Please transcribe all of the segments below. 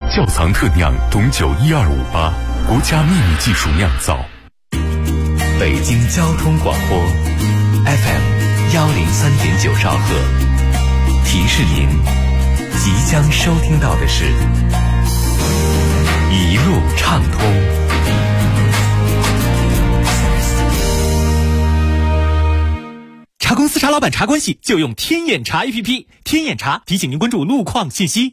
窖藏特酿董酒12588，国家秘密技术酿造。 北京交通广播 FM103.9兆赫，提示您即将收听到的是一路畅通。 茶公司茶老板茶关系就用天眼查 APP， 天眼查提醒您关注路况信息。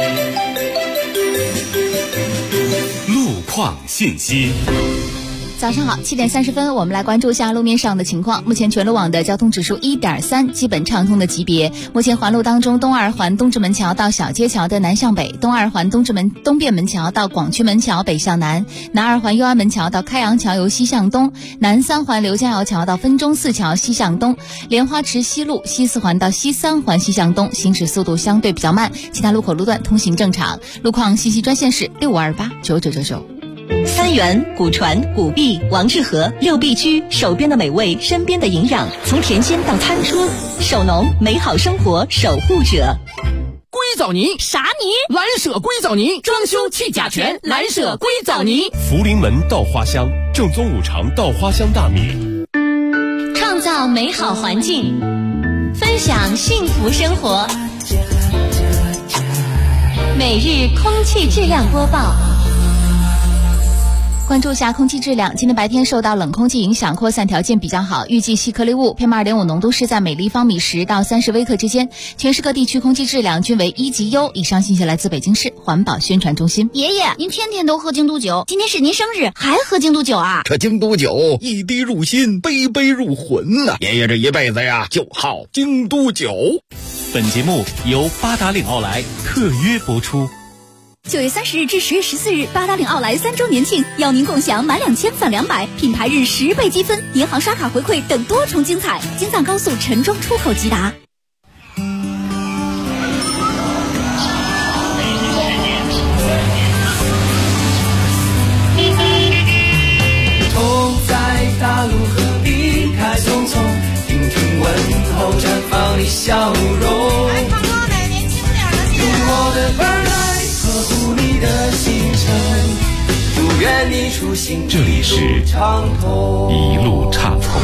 路况信息。 早上好，7点30分，我们来关注一下路面上的情况。目前全路网的交通指数 1.3， 基本畅通的级别。目前环路当中，东二环东直门桥到小街桥的南向北，东二环东便门桥到广渠门桥北向南，南二环右安门桥到开阳桥由西向东，南三环刘家窑桥到分钟寺桥西向东，莲花池西路西四环到西三环西向东，行驶速度相对比较慢，其他路口路段通行正常。路况信息专线是65289999。 三元、古传、古币、王致和6必居，手边的美味，身边的营养，从甜鲜到餐桌，手农美好生活守护者。 硅藻泥啥泥？ 蓝舍硅藻泥，装修去甲醛，蓝舍硅藻泥。 福临门稻花香，正宗五常稻花香大米。 创造美好环境，分享幸福生活。每日空气质量播报。 关注一下空气质量，今天白天受到冷空气影响，扩散条件比较好，预计细颗粒物 PM2.5 浓度是在每立方米10到30微克之间，全市各地区空气质量均为1级优。以上信息来自北京市环保宣传中心。 爷爷，您天天都喝京都酒，今天是您生日还喝京都酒啊？ 这京都酒一滴入心，杯杯入魂呐！爷爷这一辈子呀就好京都酒。 本节目由八达岭奥莱特约播出。 9月30日至10月14日，八达岭奥莱3周年庆，邀您共享满2000返200，品牌日10倍积分，银行刷卡回馈等多重精彩。京藏高速陈庄出口即达。 头在大陆何必开匆匆，听听问候绽放你笑容。来，胖哥买年轻点的鞋。用我的伴来呵护你的行程，祝愿你出行这里是一路畅通。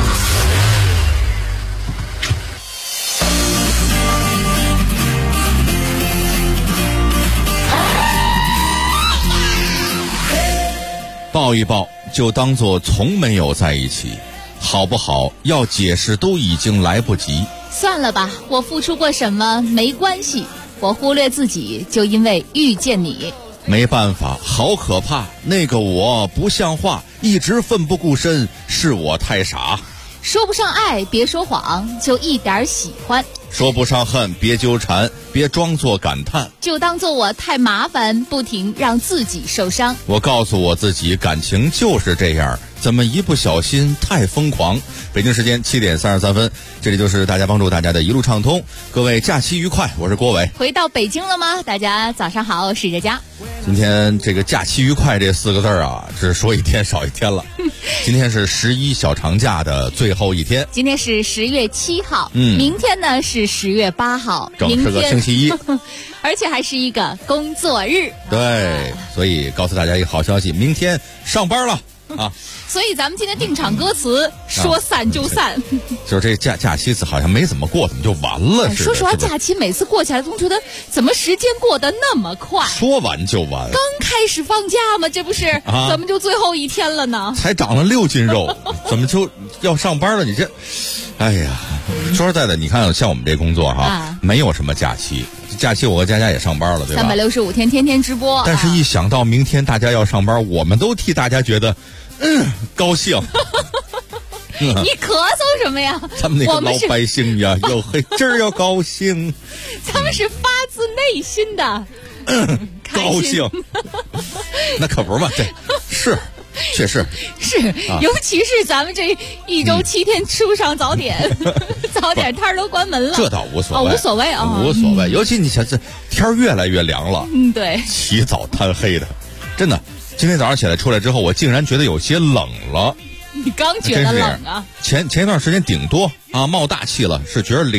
抱一抱就当作从没有在一起，好不好要解释都已经来不及。 算了吧，我付出过什么没关系，我忽略自己就因为遇见你。 没办法，好可怕，那个我不像话，一直奋不顾身，是我太傻。 说不上爱别说谎，就一点喜欢。 说不上恨别纠缠，别装作感叹， 就当作我太麻烦，不停让自己受伤。 我告诉我自己，感情就是这样，怎么一不小心太疯狂。北京时间7点33分，这里就是大家帮助大家的一路畅通。各位假期愉快，我是郭伟。 回到北京了吗？大家早上好，我是佳佳。 今天这个假期愉快这4个字啊，是说一天少一天了。今天是11小长假的最后一天， 今天是10月7号，明天呢是10月8号， 正是个星期一， 而且还是一个工作日。 对，所以告诉大家一个好消息，明天上班了啊！ 所以咱们今天定场歌词说散就散， 就是这假期好像没怎么过，怎么就完了似的。 说实话，假期每次过起来总觉得怎么时间过得那么快， 说完就完。 刚开始放假嘛，这不是、怎么就最后一天了呢？ 才长了6斤肉，怎么就要上班了？你这，哎呀，说实在的，你看像我们这工作没有什么假期。假期我和佳佳也上班了，对吧 ？365天，天天直播。 但是一想到明天大家要上班，我们都替大家觉得，高兴。 你咳嗽什么呀？ 咱们那个老百姓呀，有嘿劲儿要高兴。 咱们是发自内心的， 高兴。那可不是嘛，这是。确实是、尤其是咱们这1周7天吃不上早点，早点摊都关门了。 这倒无所谓， 无所谓啊， 无所谓。尤其你想，这天儿越来越凉了， 对， 起早贪黑的，真的。今天早上起来出来之后，我竟然觉得有些冷了。 你刚觉得冷啊？ 前一段时间顶多冒大气了，是觉得凉。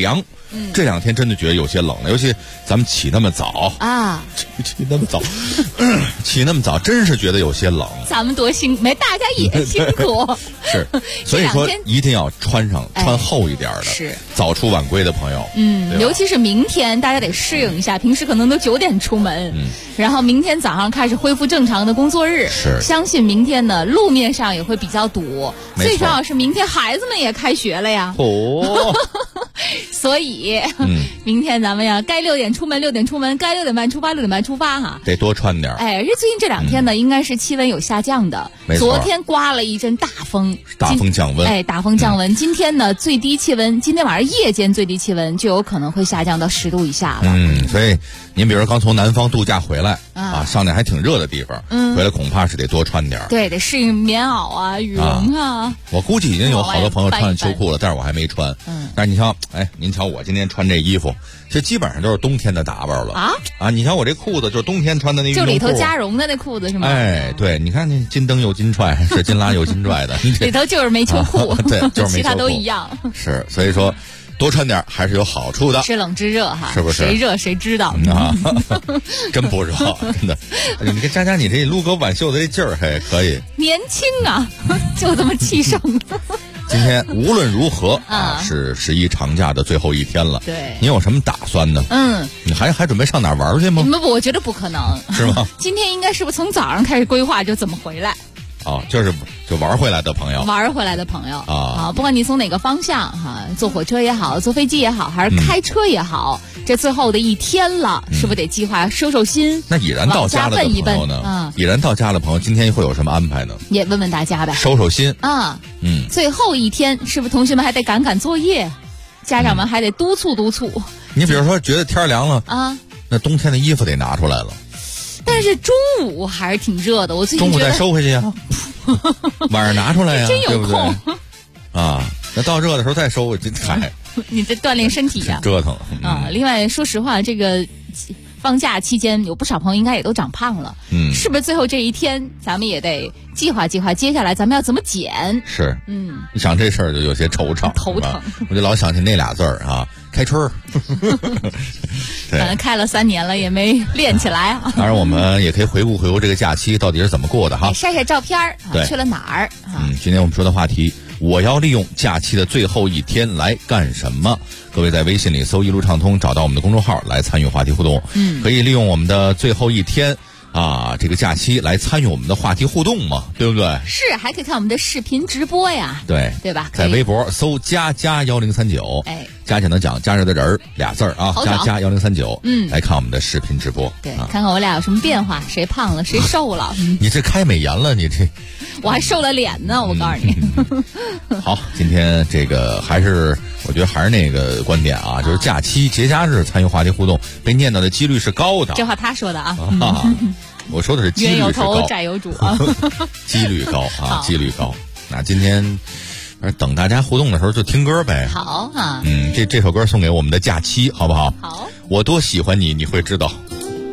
这2天真的觉得有些冷了，尤其咱们起那么早啊， 起那么早，起那么早，真是觉得有些冷。 咱们多辛苦，没大家也辛苦。 是，所以说一定要穿厚一点的， 是早出晚归的朋友， 尤其是明天大家得适应一下，平时可能都9点出门，然后明天早上开始恢复正常的工作日， 是， 相信明天呢路面上也会比较堵，最主要是明天孩子们也开学了呀。所以，明天咱们呀，该6点出门6点出门，该6点半出发6点半出发哈， 得多穿点。 哎，最近这2天呢，应该是气温有下降的。昨天刮了一阵大风， 大风降温。 哎，大风降温。今天呢，最低气温，今天晚上夜间最低气温就有可能会下降到10度以下了。 所以您比如说刚从南方度假回来啊，上那还挺热的地方，回来恐怕是得多穿点。 对，得适应棉袄啊、羽绒啊。 我估计已经有好多朋友穿上秋裤了，但是我还没穿。但是你瞧，哎，您瞧我今天穿这衣服，这基本上都是冬天的打扮了啊！你瞧我这裤子就是冬天穿的那运动裤， 就里头加绒的那裤子是吗？ 哎，对，你看那金灯又金踹，是金拉又金拽的， 里头就是没秋裤， 对，就是没秋裤， 其他都一样。 是，所以说多穿点还是有好处的。 知冷知热哈， 是不是？ 谁热谁知道啊？真不热，真的。你看佳佳，你这撸狗挽袖的这劲儿还可以， 年轻啊，就这么气盛。 今天无论如何是11长假的最后一天了。 对， 你有什么打算呢？你还准备上哪儿玩去吗？ 我觉得不可能， 是吗？ 今天应该是不是从早上开始规划就怎么回来？ 就玩回来的朋友， 不管你从哪个方向哈，坐火车也好，坐飞机也好，还是开车也好，这最后的一天了，是不是得计划收心？ 那已然到家了的朋友呢？已然到家的朋友，今天会有什么安排呢？ 也问问大家呗， 收心啊。最后一天是不是同学们还得赶作业，家长们还得督促。 你比如说觉得天凉了啊，那冬天的衣服得拿出来了。 但是中午还是挺热的，我最近中午再收回去呀，晚上拿出来呀， 真有空啊！那到热的时候再收回去， 你这锻炼身体呀， 折腾啊！另外，说实话，这个放假期间有不少朋友应该也都长胖了，是不是？最后这一天，咱们也得计划，接下来咱们要怎么减？ 是，一想这事儿就有些惆怅， 头疼。 我就老想起那俩字儿啊，开春儿。 反正开了3年了，也没练起来。 当然，我们也可以回顾这个假期到底是怎么过的哈， 晒照片去了哪儿？ 今天我们说的话题，我要利用假期的最后一天来干什么？各位在微信里搜“一路畅通”，找到我们的公众号来参与话题互动。可以利用我们的最后一天啊，这个假期来参与我们的话题互动嘛，对不对？ 是，还可以看我们的视频直播呀，对吧？ 在微博搜佳佳1039，佳佳能讲加热的人俩字啊，佳佳1039，来看我们的视频直播， 对，看看我俩有什么变化，谁胖了，谁瘦了。 你这开美颜了，你这， 我还瘦了脸呢，我告诉你。 好，今天这个我觉得还是那个观点啊，就是假期节假日参与话题互动，被念叨的几率是高的。 这话他说的啊。 我说的是几率是高， 冤有头债有主啊。 几率高啊，几率高。那今天等大家互动的时候就听歌呗。 好啊。 这首歌送给我们的假期，好不好？ 好。 我多喜欢你，你会知道。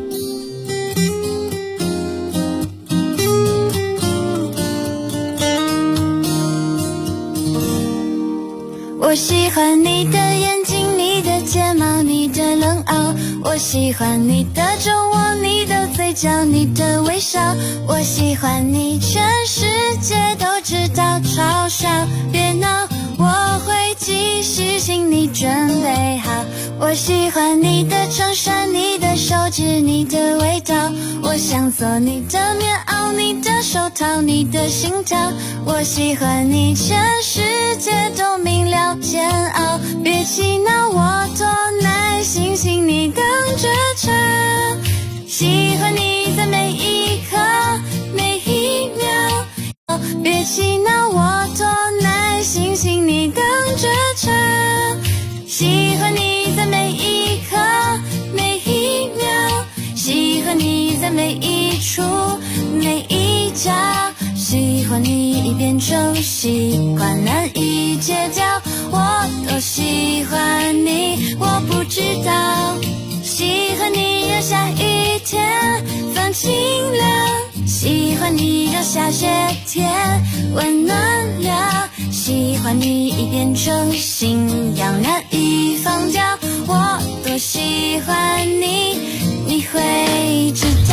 我喜欢你的眼睛，你的睫毛，你的冷傲，我喜欢你的皱纹，你的嘴角，你的微笑，我喜欢你，全世界都知道，嘲笑别闹，我会继续，请你准备好。我喜欢你的衬衫，你的手指，你的味道，我想做你的棉袄，你的手套，你的心跳，我喜欢你，全世界都明了煎熬，别气恼，我多耐心，请你等着瞧。喜欢你在每一刻每一秒，别气恼，我多耐心，请你等着瞧。喜欢你在每一刻每一秒，喜欢你在每一处每一角，喜欢你已变成习惯，难以戒掉，我多喜欢你，我不知道。喜欢你让下雨天放晴了，喜欢你让下雪天温暖了，喜欢你一变成心痒难以放掉，我多喜欢你，你会知道。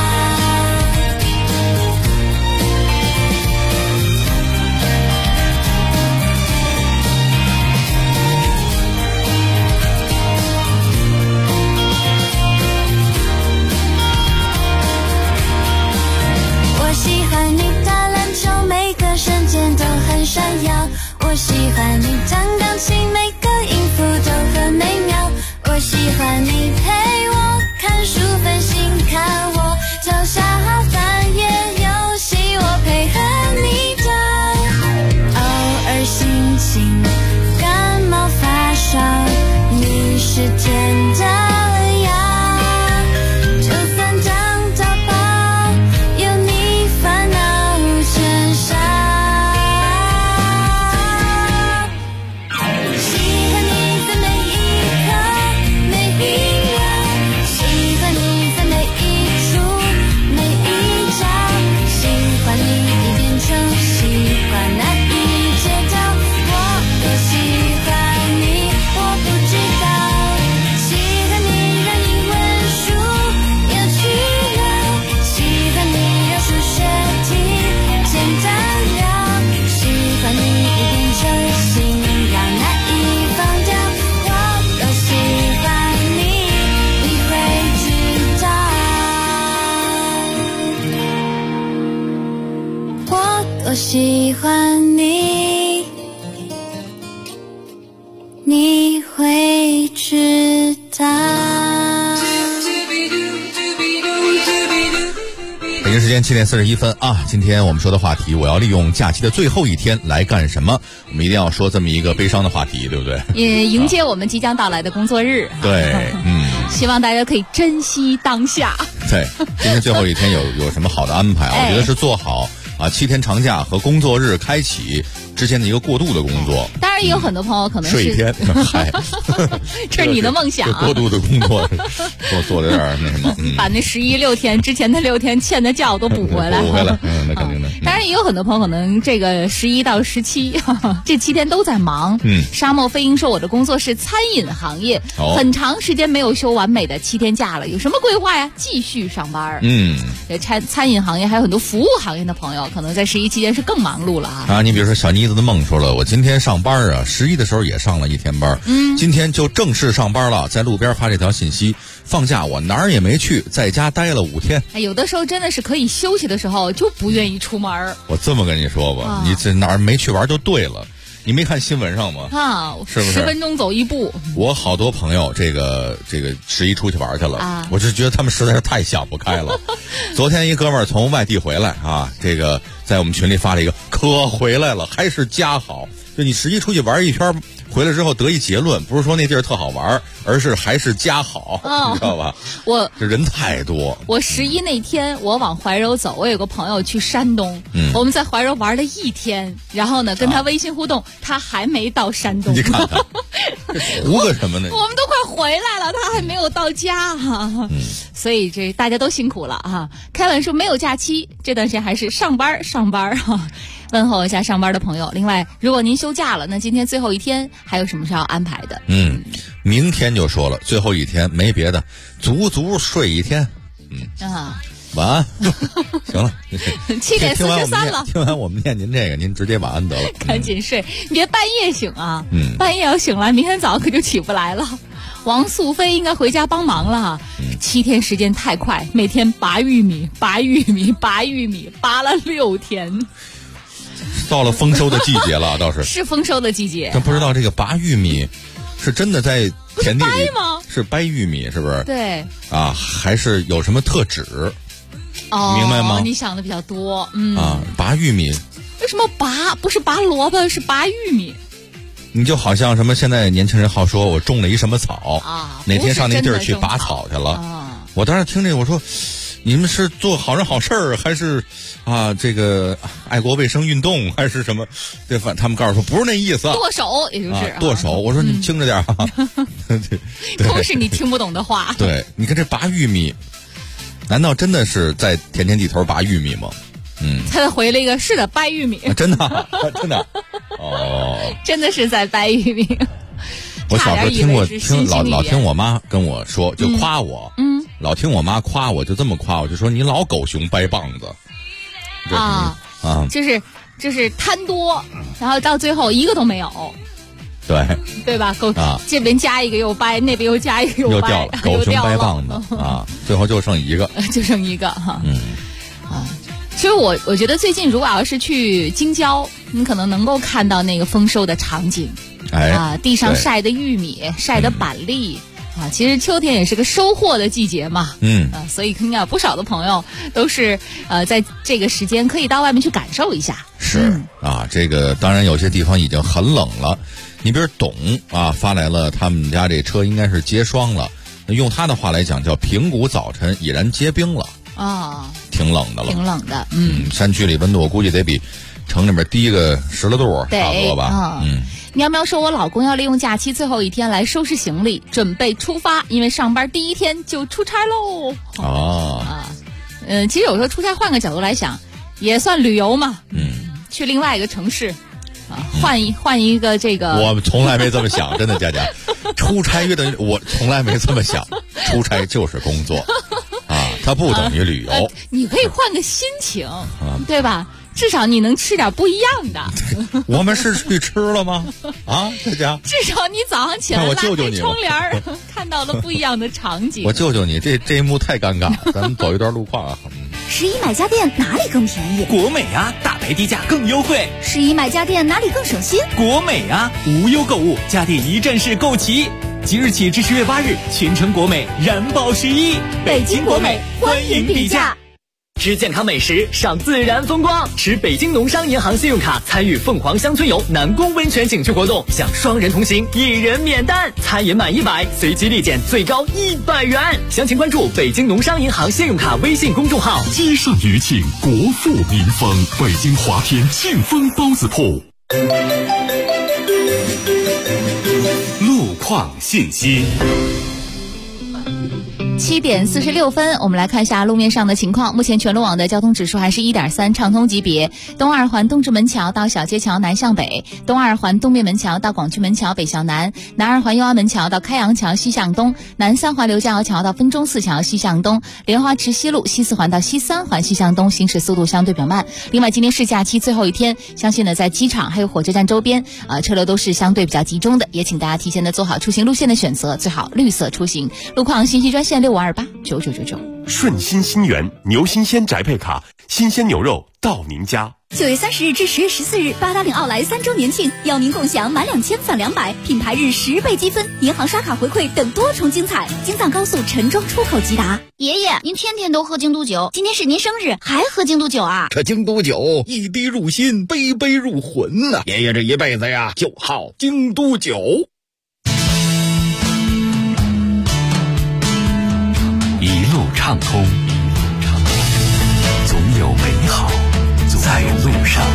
我喜欢你打篮球，每个瞬间都很闪耀。我喜欢你弹钢琴，每个音符都很美妙。我喜欢你陪我看书分心，看我跳下翻页游戏，我配合你的。偶尔心情感冒发烧，你是甜的。我喜欢你，你会知道。 北京时间7点41分啊！今天我们说的话题，我要利用假期的最后一天来干什么？我们一定要说这么一个悲伤的话题，对不对？ 也迎接我们即将到来的工作日。 对， 希望大家可以珍惜当下。 对，今天最后一天有什么好的安排啊？我觉得是做好7天长假和工作日开启之间的一个过渡的工作。 当然也有很多朋友可能是睡一天，嗨， 这是你的梦想啊。 过渡的工作做的有点那什么， 把那11、6天之前的6天欠的觉都补回来。 补回来，那肯定的。 当然也有很多朋友可能这个11到17这7天都在忙。沙漠飞鹰说我的工作是餐饮行业，很长时间没有休完美的7天假了，有什么规划呀？继续上班。餐饮行业还有很多服务行业的朋友，可能在11期间是更忙碌了啊。 你比如说小妮子的梦说了，我今天上班啊，11的时候也上了1天班，今天就正式上班了，在路边发这条信息，放假我哪儿也没去，在家待了5天。 有的时候真的是可以休息的时候就不愿意出门。 我这么跟你说吧，你这哪儿没去玩就对了。你没看新闻上吗？是不是 10分钟走一步？ 我好多朋友这个11出去玩去了，我是觉得他们实在是太想不开了。昨天一哥们儿从外地回来啊，这个在我们群里发了一个，可回来了，还是家好。就你11出去玩一圈回来之后得一结论，不是说那地儿特好玩，而是还是家好，你知道吧？这人太多。 我11那天我往怀柔走，我有个朋友去山东，我们在怀柔玩了1天，然后呢跟他微信互动，他还没到山东。 你看看，图个什么呢？ 我们都快回来了，他还没有到家所以这大家都辛苦了啊。凯文说没有假期，这段时间还是上班问候一下上班的朋友。另外，如果您休假了，那今天最后一天还有什么是要安排的？ 明天就说了，最后一天没别的，足睡1天。晚安。行了 ，7点43了。 听完我们念您这个，您直接晚安得了。 赶紧睡，你别半夜醒啊！半夜要醒来，明天早上可就起不来了。王素飞应该回家帮忙了。7天时间太快，每天拔玉米，拔了6天。 到了丰收的季节了，倒是是丰收的季节。 但不知道这个拔玉米是真的在田地里掰吗？ 是掰玉米，是不是？ 对啊，还是有什么特指？明白吗？ 你想的比较多。 拔玉米为什么拔？不是拔萝卜，是拔玉米。 你就好像什么现在年轻人好说我种了一什么草哪天上那地儿去拔草去了我当时听这个我说你们是做好人好事儿，还是这个爱国卫生运动，还是什么？对，他们告诉说不是那意思。 剁手，也就是剁手。我说你轻着点都是你听不懂的话。 对，你看这拔玉米，难道真的是在田地头拔玉米吗？ 他回了一个是的，掰玉米。 真的真的哦， 真的是在掰玉米。 我小时候听老听我妈跟我说，就夸我，老听我妈夸我，就这么夸我，就说你老狗熊掰棒子啊，就是贪多，然后到最后一个都没有。 对吧？这边加一个又掰，那边又加一个又掉了，狗熊掰棒子啊，最后就剩一个， 哈。其实我觉得最近如果要是去京郊，你可能能够看到那个丰收的场景，地上晒的玉米，晒的板栗。其实秋天也是个收获的季节嘛，所以应该有不少的朋友都是在这个时间可以到外面去感受一下。 是这个当然有些地方已经很冷了，你比如董发来了他们家这车应该是结霜了，用他的话来讲叫平谷早晨已然结冰了挺冷的了， 挺冷的。 山区里温度我估计得比城里边低个10来度差不多吧。 喵喵说，我老公要利用假期最后一天来收拾行李，准备出发，因为上班第一天就出差喽。其实有时候出差换个角度来想，也算旅游嘛。去另外一个城市，换一个这个。 我从来没这么想，真的佳佳，出差我从来没这么想，出差就是工作它不等于旅游。 你可以换个心情，对吧？至少你能吃点不一样的。 我们是去吃了吗？佳佳， 至少你早上起来拉开窗帘看到了不一样的场景。 我救救你，这一幕太尴尬了。咱们走一段路况啊。 11买家电哪里更便宜？ 国美大牌低价更优惠。 11买家电哪里更省心？ 国美无忧购物，家电一站式购齐。即日起至10月8日，全程国美燃爆11， 北京国美欢迎比价。 吃健康美食，赏自然风光，持北京农商银行信用卡参与凤凰乡村游南宫温泉景区活动，享双人同行，1人免单，餐饮满100随机立减最高100元。详情关注北京农商银行信用卡微信公众号。 接上余庆，国富民丰，北京华天庆丰包子铺。路况信息。 7点46分，我们来看一下路面上的情况。目前全路网的交通指数还是1.3，畅通级别。东二环东直门桥到小街桥南向北，东二环东面门桥到广渠门桥北向南，南二环右安门桥到开阳桥西向东，南三环刘家窑桥到分钟寺桥西向东，莲花池西路西4环到西3环西向东行驶速度相对比较慢。另外，今天是假期最后一天，相信呢在机场还有火车站周边车流都是相对比较集中的，也请大家提前的做好出行路线的选择，最好绿色出行。路况信息专线65289999。 顺心新源牛新鲜宅配卡，新鲜牛肉到您家。 9月30日至10月14日，八达岭奥莱3周年庆，邀您共享满2000返200，品牌日10倍积分，银行刷卡回馈等多重精彩。京藏高速陈庄出口即达。 爷爷，您天天都喝京都酒，今天是您生日还喝京都酒啊？ 这京都酒一滴入心，杯杯入魂呐！爷爷这一辈子呀，就好京都酒。 一路畅通，总有美好在路上。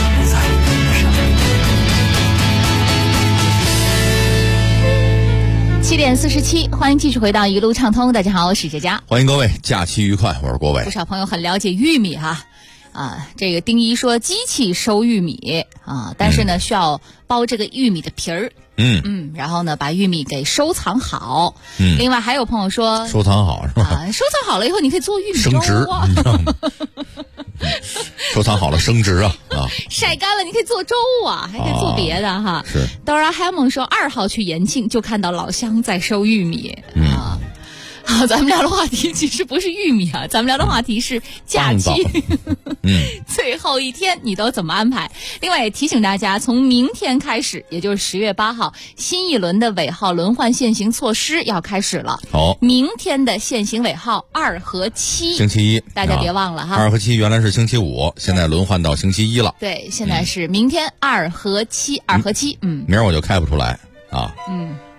7点47，欢迎继续回到一路畅通。大家好，我是佳佳， 欢迎各位，假期愉快，我是郭伟。 不少朋友很了解玉米这个丁一说机器收玉米但是呢需要剥这个玉米的皮儿。然后呢，把玉米给收藏好。另外还有朋友说， 收藏好是吧？ 收藏好了以后，你可以做玉米粥升值，你知道吗？收藏好了升值晒干了你可以做粥还可以做别的哈。 是。 Dora Hammond 说，2号去延庆就看到老乡在收玉米好，咱们聊的话题其实不是玉米咱们聊的话题是假期。最后一天你都怎么安排？另外也提醒大家，从明天开始，也就是10月8号，新一轮的尾号轮换限行措施要开始了。明天的限行尾号2和7， 星期一， 大家别忘了哈。 2和7原来是星期5，现在轮换到星期一了。 对，现在是明天2和7，2和7。 明儿我就开不出来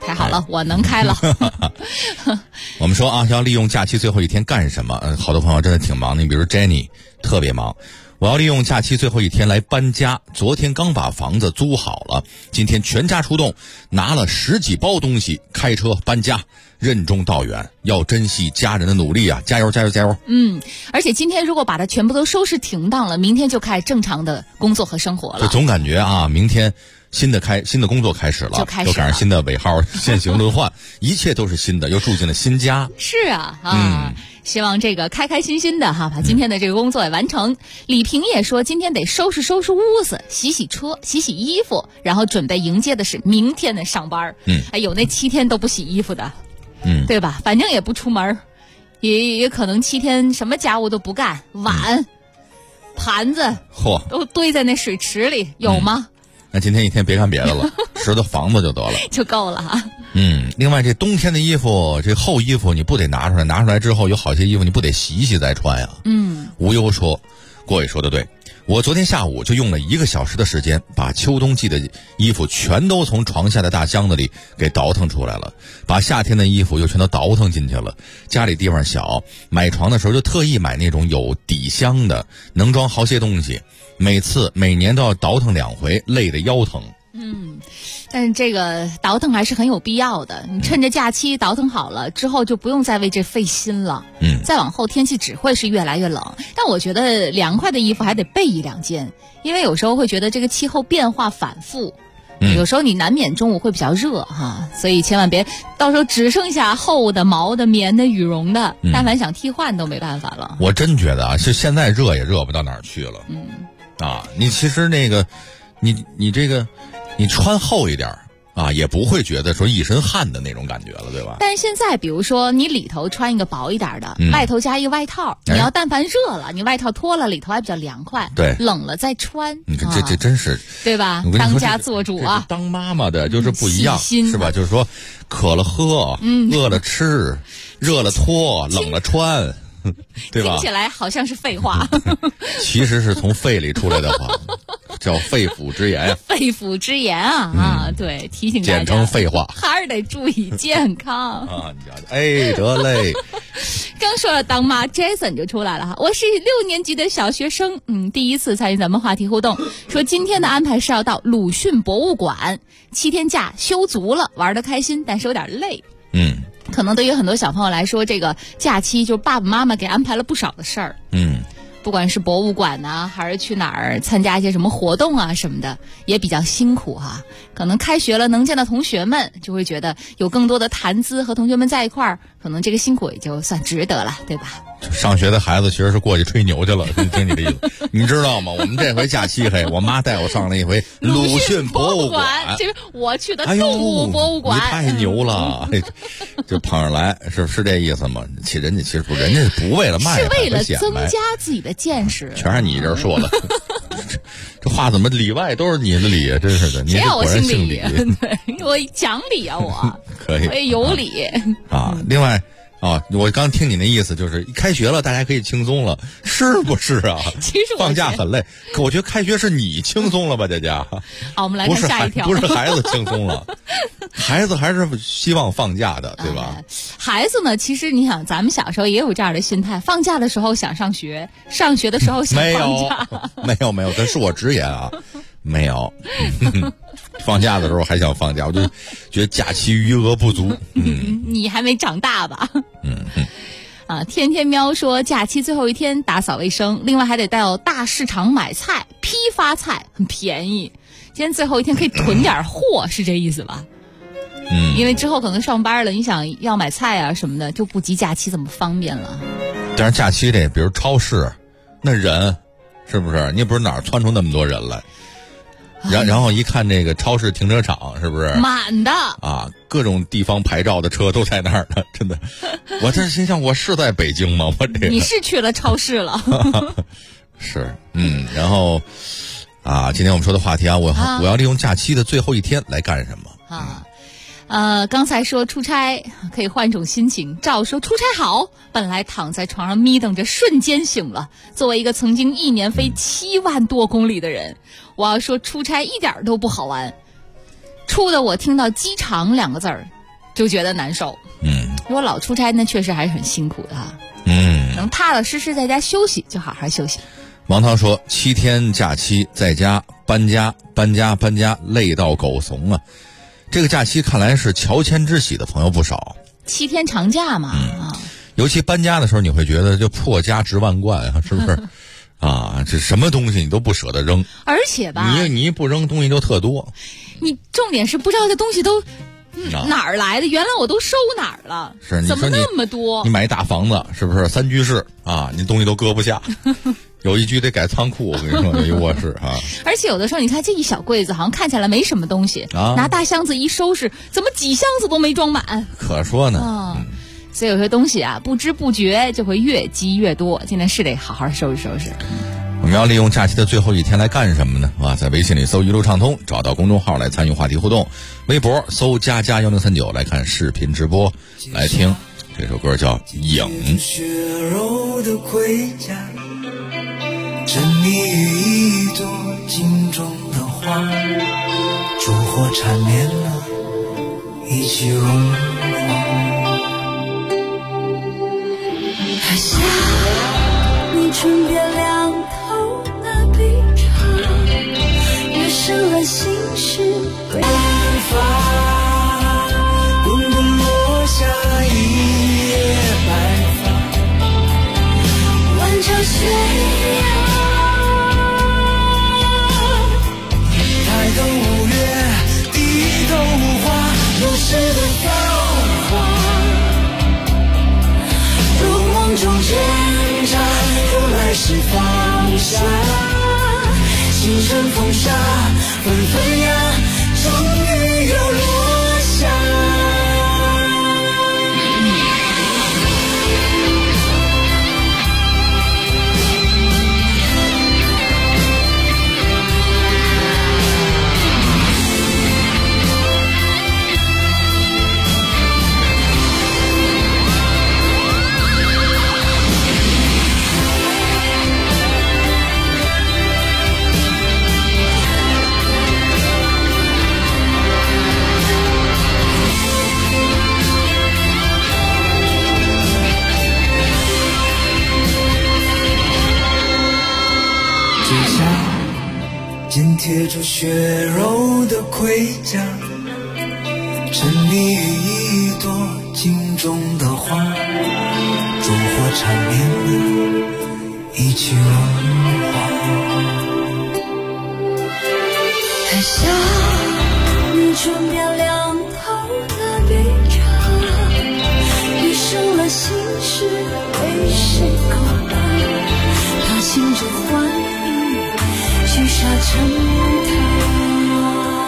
太好了，我能开了。 我们说啊，要利用假期最后一天干什么？好多朋友真的挺忙的，你比如 Jenny 特别忙。我要利用假期最后一天来搬家，昨天刚把房子租好了，今天全家出动，拿了10几包东西，开车搬家，任重道远，要珍惜家人的努力啊！加油加油加油！ 而且今天如果把它全部都收拾停当了，明天就开始正常的工作和生活了。 就总感觉啊，明天新的工作开始了，又赶上新的尾号限行轮换，一切都是新的，又住进了新家。 是啊，希望这个开开心心的哈，把今天的这个工作也完成。李平也说，今天得收拾收拾屋子，洗洗车，洗洗衣服，然后准备迎接的是明天的上班。有那7天都不洗衣服的，对吧？反正也不出门，也可能7天什么家务都不干，碗、盘子都堆在那水池里，有吗？ 那今天一天别干别的了，拾掇房子就得了， 就够了哈。 另外这冬天的衣服，这厚衣服你不得拿出来，拿出来之后有好些衣服你不得洗一洗再穿呀。无忧说，郭伟说的对，我昨天下午就用了1个小时的时间，把秋冬季的衣服全都从床下的大箱子里给倒腾出来了，把夏天的衣服又全都倒腾进去了。家里地方小，买床的时候就特意买那种有底箱的，能装好些东西。每年都要倒腾2回，累得腰疼。 但是这个倒腾还是很有必要的。你趁着假期倒腾好了之后，就不用再为这费心了。再往后天气只会是越来越冷。但我觉得凉快的衣服还得备1-2件，因为有时候会觉得这个气候变化反复，有时候你难免中午会比较热哈，所以千万别到时候只剩下厚的、毛的、棉的、羽绒的，但凡想替换都没办法了。 我真觉得啊，是现在热也热不到哪儿去了。你其实那个，你这个。你穿厚一点啊，也不会觉得说一身汗的那种感觉了，对吧？ 但是现在比如说你里头穿一个薄一点的，外头加一个外套，你要但凡热了，你外套脱了，里头还比较凉快。 对， 冷了再穿。 你看这真是对吧？当家做主啊， 当妈妈的就是不一样，是吧？就是说，渴了喝，饿了吃，热了脱，冷了穿。对吧？ 听起来好像是废话， 其实是从肺里出来的话，叫肺腑之言。 肺腑之言啊，对，提醒大家， 简称废话， 还是得注意健康啊！得嘞。 刚说了当妈 ，Jason 就出来了哈。我是6年级的小学生，第一次参与咱们话题互动，说今天的安排是要到鲁迅博物馆，7天假休足了，玩得开心，但是有点累。可能对于很多小朋友来说，这个假期就是爸爸妈妈给安排了不少的事儿。不管是博物馆啊，还是去哪儿参加一些什么活动啊什么的，也比较辛苦哈。可能开学了能见到同学们，就会觉得有更多的谈资和同学们在一块儿，可能这个辛苦也就算值得了，对吧？ 上学的孩子其实是过去吹牛去了，听你的意思，你知道吗？我们这回假期我妈带我上了一回鲁迅博物馆， 这我去的动物博物馆， 你太牛了，就捧上来，是这意思吗？人家不为了卖， 是为了增加自己的见识， 全是你这说的。这话怎么里外都是你的理啊？真是的，你谁要我姓李？ 对，我讲理啊，我可以， 我也有理啊。另外。我刚听你那意思就是一开学了，大家可以轻松了，是不是啊？ 其实放假很累，可我觉得开学是你轻松了吧，佳佳？ 好，我们来看下一条， 不是孩子轻松了，孩子还是希望放假的，对吧？ 孩子呢，其实你想，咱们小时候也有这样的心态，放假的时候想上学，上学的时候想放假。 没有，这是我直言啊，没有。放假的时候还想放假，我就觉得假期余额不足。 你还没长大吧？天天喵说假期最后一天打扫卫生，另外还得到大市场买菜，批发菜很便宜。今天最后一天可以囤点货，是这意思吧？因为之后可能上班了，你想要买菜啊什么的，就不及假期这么方便了。 但是假期比如超市，那人是不是？你也不是哪儿窜出那么多人来。然后一看这个超市停车场是不是满的啊？各种地方牌照的车都在那儿呢，真的。我这心想，我是在北京吗？我这你是去了超市了？ 是，然后今天我们说的话题我要利用假期的最后一天来干什么？ 刚才说出差可以换种心情，照说出差好，本来躺在床上眯瞪着，瞬间醒了。作为一个曾经1年飞7万多公里的人，我要说出差一点都不好玩。出的我听到机场2个字儿， 就觉得难受。如果老出差，那确实还是很辛苦的哈。能踏踏实实在家休息，就好好休息。 王涛说：7天假期在家搬家，累到狗怂啊！这个假期看来是乔迁之喜的朋友不少。 7天长假嘛， 尤其搬家的时候，你会觉得就破家值万贯啊，是不是？啊，这什么东西你都不舍得扔， 而且吧， 你一不扔东西就特多。 你重点是不知道这东西都。哪儿来的？原来我都收哪儿了？ 是， 怎么那么多？ 你买一大房子，是不是3居室啊？你东西都搁不下，有一居得改仓库。我跟你说，有一卧室啊。 而且有的时候，你看这一小柜子，好像看起来没什么东西，拿大箱子一收拾，怎么几箱子都没装满？ 可说呢。 所以有些东西啊，不知不觉就会越积越多。今天是得好好收拾收拾。 我们要利用假期的最后一天来干什么呢？在微信里搜一路畅通，找到公众号来参与话题互动，微博搜++1039来看视频直播，来听这首歌叫《影》。 血肉的盔甲，沉溺于一朵镜中的花，烛火缠绵了一起融化。 台下你唇边两头的笔长，越深了心事白发滚滚落下一夜白发， 万丈悬崖， 抬头五月低头无话，如诗的繁华，如梦中挣扎，如来时放下，星辰风沙纷纷呀，终于又落下。紧贴着血肉的盔甲，沉溺于一朵镜中的花，烛火缠绵了一起融化。 台下你唇边两头的笔长，余生了心事为谁告白？他醒着欢愉聚沙成塔，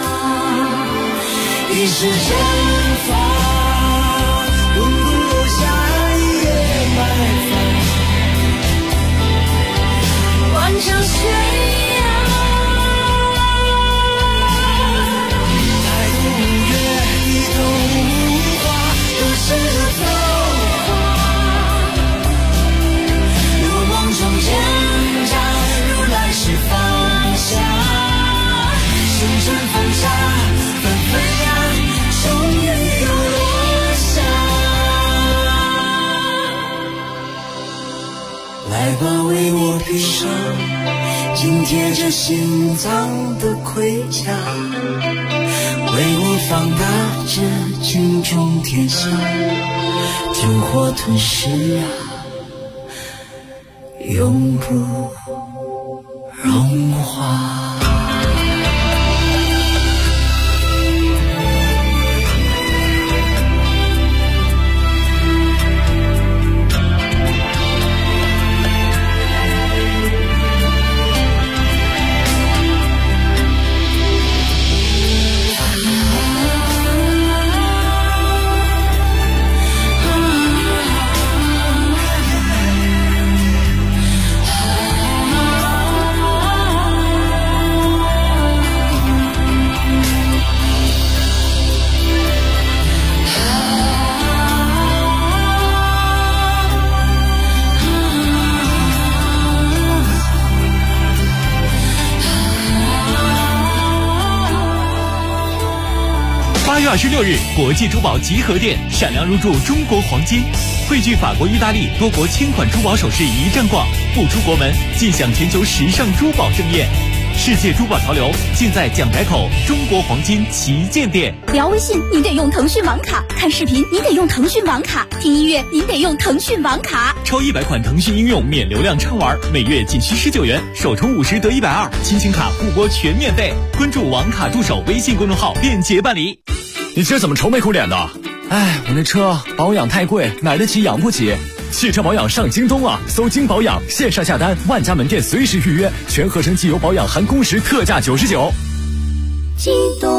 一世蒸发，滚滚落下一夜白发， 万丈悬崖， 抬头五月低头无话，如诗的繁华，如梦中挣扎，如来时放下，星辰风沙纷纷呀，终于又落下。来吧，为我披上紧贴着心脏的盔甲，为我放大这镜中天下，烛火吞噬啊，永不融化。 26日，国际珠宝集合店，闪亮入驻中国黄金，汇聚法国、意大利多国千款珠宝首饰一站逛，不出国门尽享全球时尚珠宝盛宴。世界珠宝潮流尽在蒋宅口中国黄金旗舰店。 聊微信您得用腾讯网卡，看视频您得用腾讯网卡，听音乐您得用腾讯网卡。 超100款腾讯应用免流量畅玩，每月仅需19元，首充50得120，亲情卡互拨全免费。关注网卡助手微信公众号便捷办理。 你这怎么愁眉苦脸的？哎，我那车保养太贵，买得起养不起。汽车保养上京东啊，搜京保养，线上下单，万家门店随时预约，全合成机油保养含工时特价99。 京东。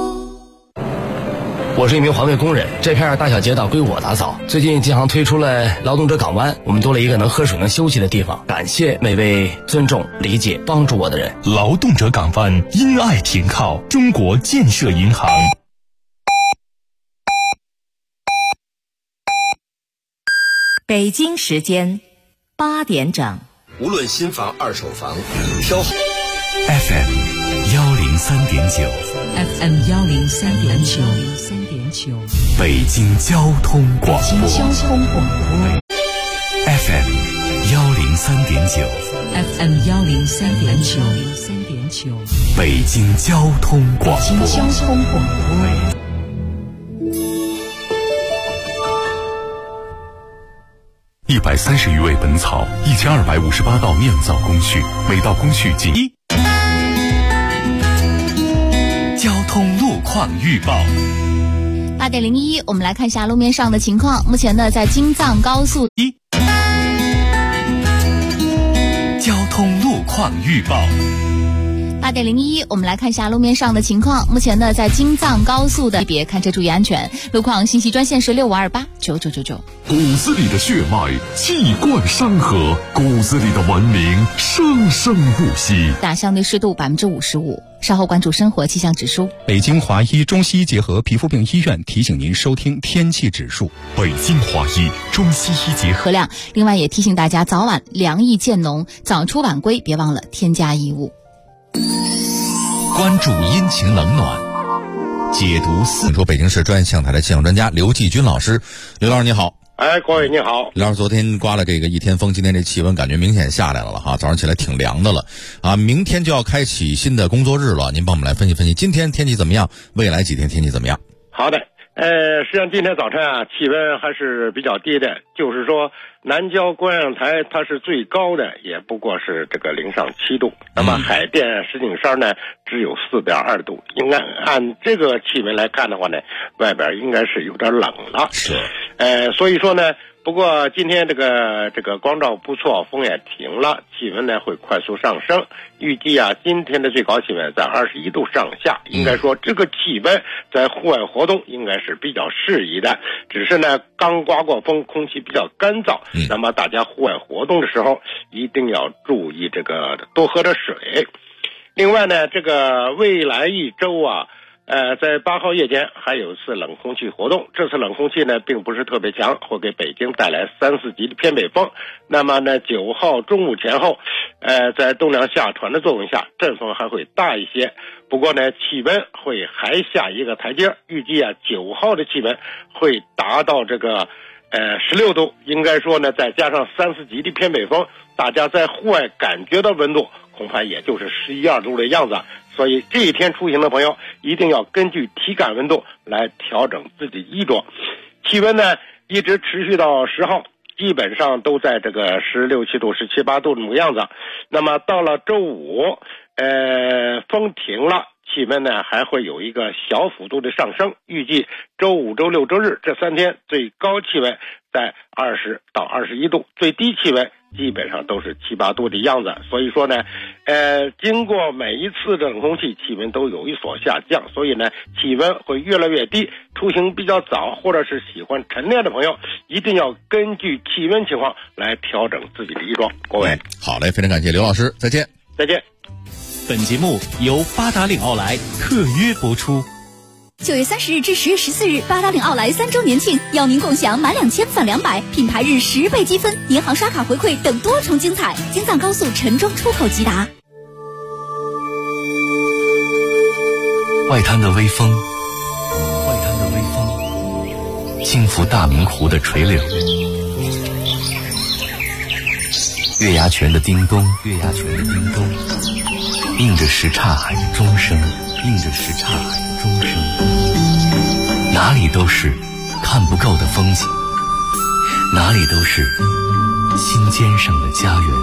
我是一名环卫工人，这片大小街道归我打扫。最近京杭推出了劳动者港湾，我们多了一个能喝水能休息的地方。感谢每位尊重、理解、帮助我的人。 劳动者港湾，因爱停靠，中国建设银行。 北京时间8点整。 无论新房二手房，挑好。 FM 103.9 FM 103.9 北京交通广播。FM 103.9 FM 103.9 北京交通广播。 130余味本草，1258道酿造工序，每道工序仅交通路况预报。 8点01，我们来看一下路面上的情况。目前呢，在京藏高速交通路况预报。 8点01，我们来看一下路面上的情况。目前呢，在京藏高速的别看车注意安全。路况信息专线是65289999。 骨子里的血脉，气贯山河；骨子里的文明，生生不息。 打相对湿度55%。稍后关注生活气象指数。 北京华医中西医结合皮肤病医院提醒您收听天气指数。 北京华医中西医结合。 另外也提醒大家早晚凉意渐浓，早出晚归别忘了添加衣物。 关注阴晴冷暖，解读说北京市专业气象台的气象专家刘继军老师。刘老师你好。 哎，各位你好。 刘老师，昨天刮了这个一天风，今天这气温感觉明显下来了哈，早上起来挺凉的了啊。明天就要开启新的工作日了，您帮我们来分析分析今天天气怎么样，未来几天天气怎么样？ 好的，实际上今天早晨啊，气温还是比较低的，就是说南郊观阳台它是最高的，也不过是这个零上7度。那么海淀石景山呢，只有4.2度。应该按这个气温来看的话呢，外边应该是有点冷了。 是。 所以说呢，不过今天这个光照不错，风也停了，气温呢会快速上升。预计啊，今天的最高气温在21度上下，应该说这个气温在户外活动应该是比较适宜的。只是呢，刚刮过风，空气比较干燥，那么大家户外活动的时候一定要注意这个多喝点水。另外呢，这个未来一周啊，在8号夜间还有一次冷空气活动，这次冷空气呢并不是特别强，会给北京带来3、4级的偏北风。那么呢9号中午前后，在东凉下传的作用下，阵风还会大一些。不过呢，气温会还下一个台阶，预计啊9号的气温会达到这个16度，应该说呢再加上3、4级的偏北风，大家在户外感觉到温度恐怕也就是11、12度的样子。所以这一天出行的朋友一定要根据体感温度来调整自己衣着。气温呢一直持续到10号，基本上都在这个16、17度、17、18度这么个样子。那么到了周五，风停了，气温呢还会有一个小幅度的上升。预计周五、周六、周日这3天最高气温在20到21度，最低气温基本上都是7、8度的样子。所以说呢，经过每一次的冷空气，气温都有所下降，所以呢，气温会越来越低。出行比较早或者是喜欢晨练的朋友，一定要根据气温情况来调整自己的衣装。各位， 好嘞，非常感谢刘老师，再见。 再见。 本节目由八达岭奥莱特约播出。 9月30日至10月14日，八达岭奥莱3周年庆，邀您共享满2000返200，品牌日10倍积分，银行刷卡回馈等多重精彩。京藏高速陈庄出口即达。 外滩的微风，外滩轻拂大明湖的垂柳，月牙泉的叮咚，映着什刹海的钟声，哪里都是看不够的风景，哪里都是心尖上的家园。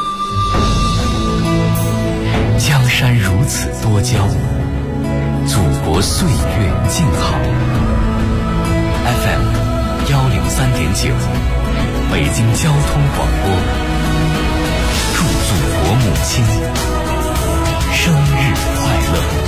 江山如此多娇，祖国岁月静好。FM 103.9，北京交通广播，祝祖国母亲生日快乐。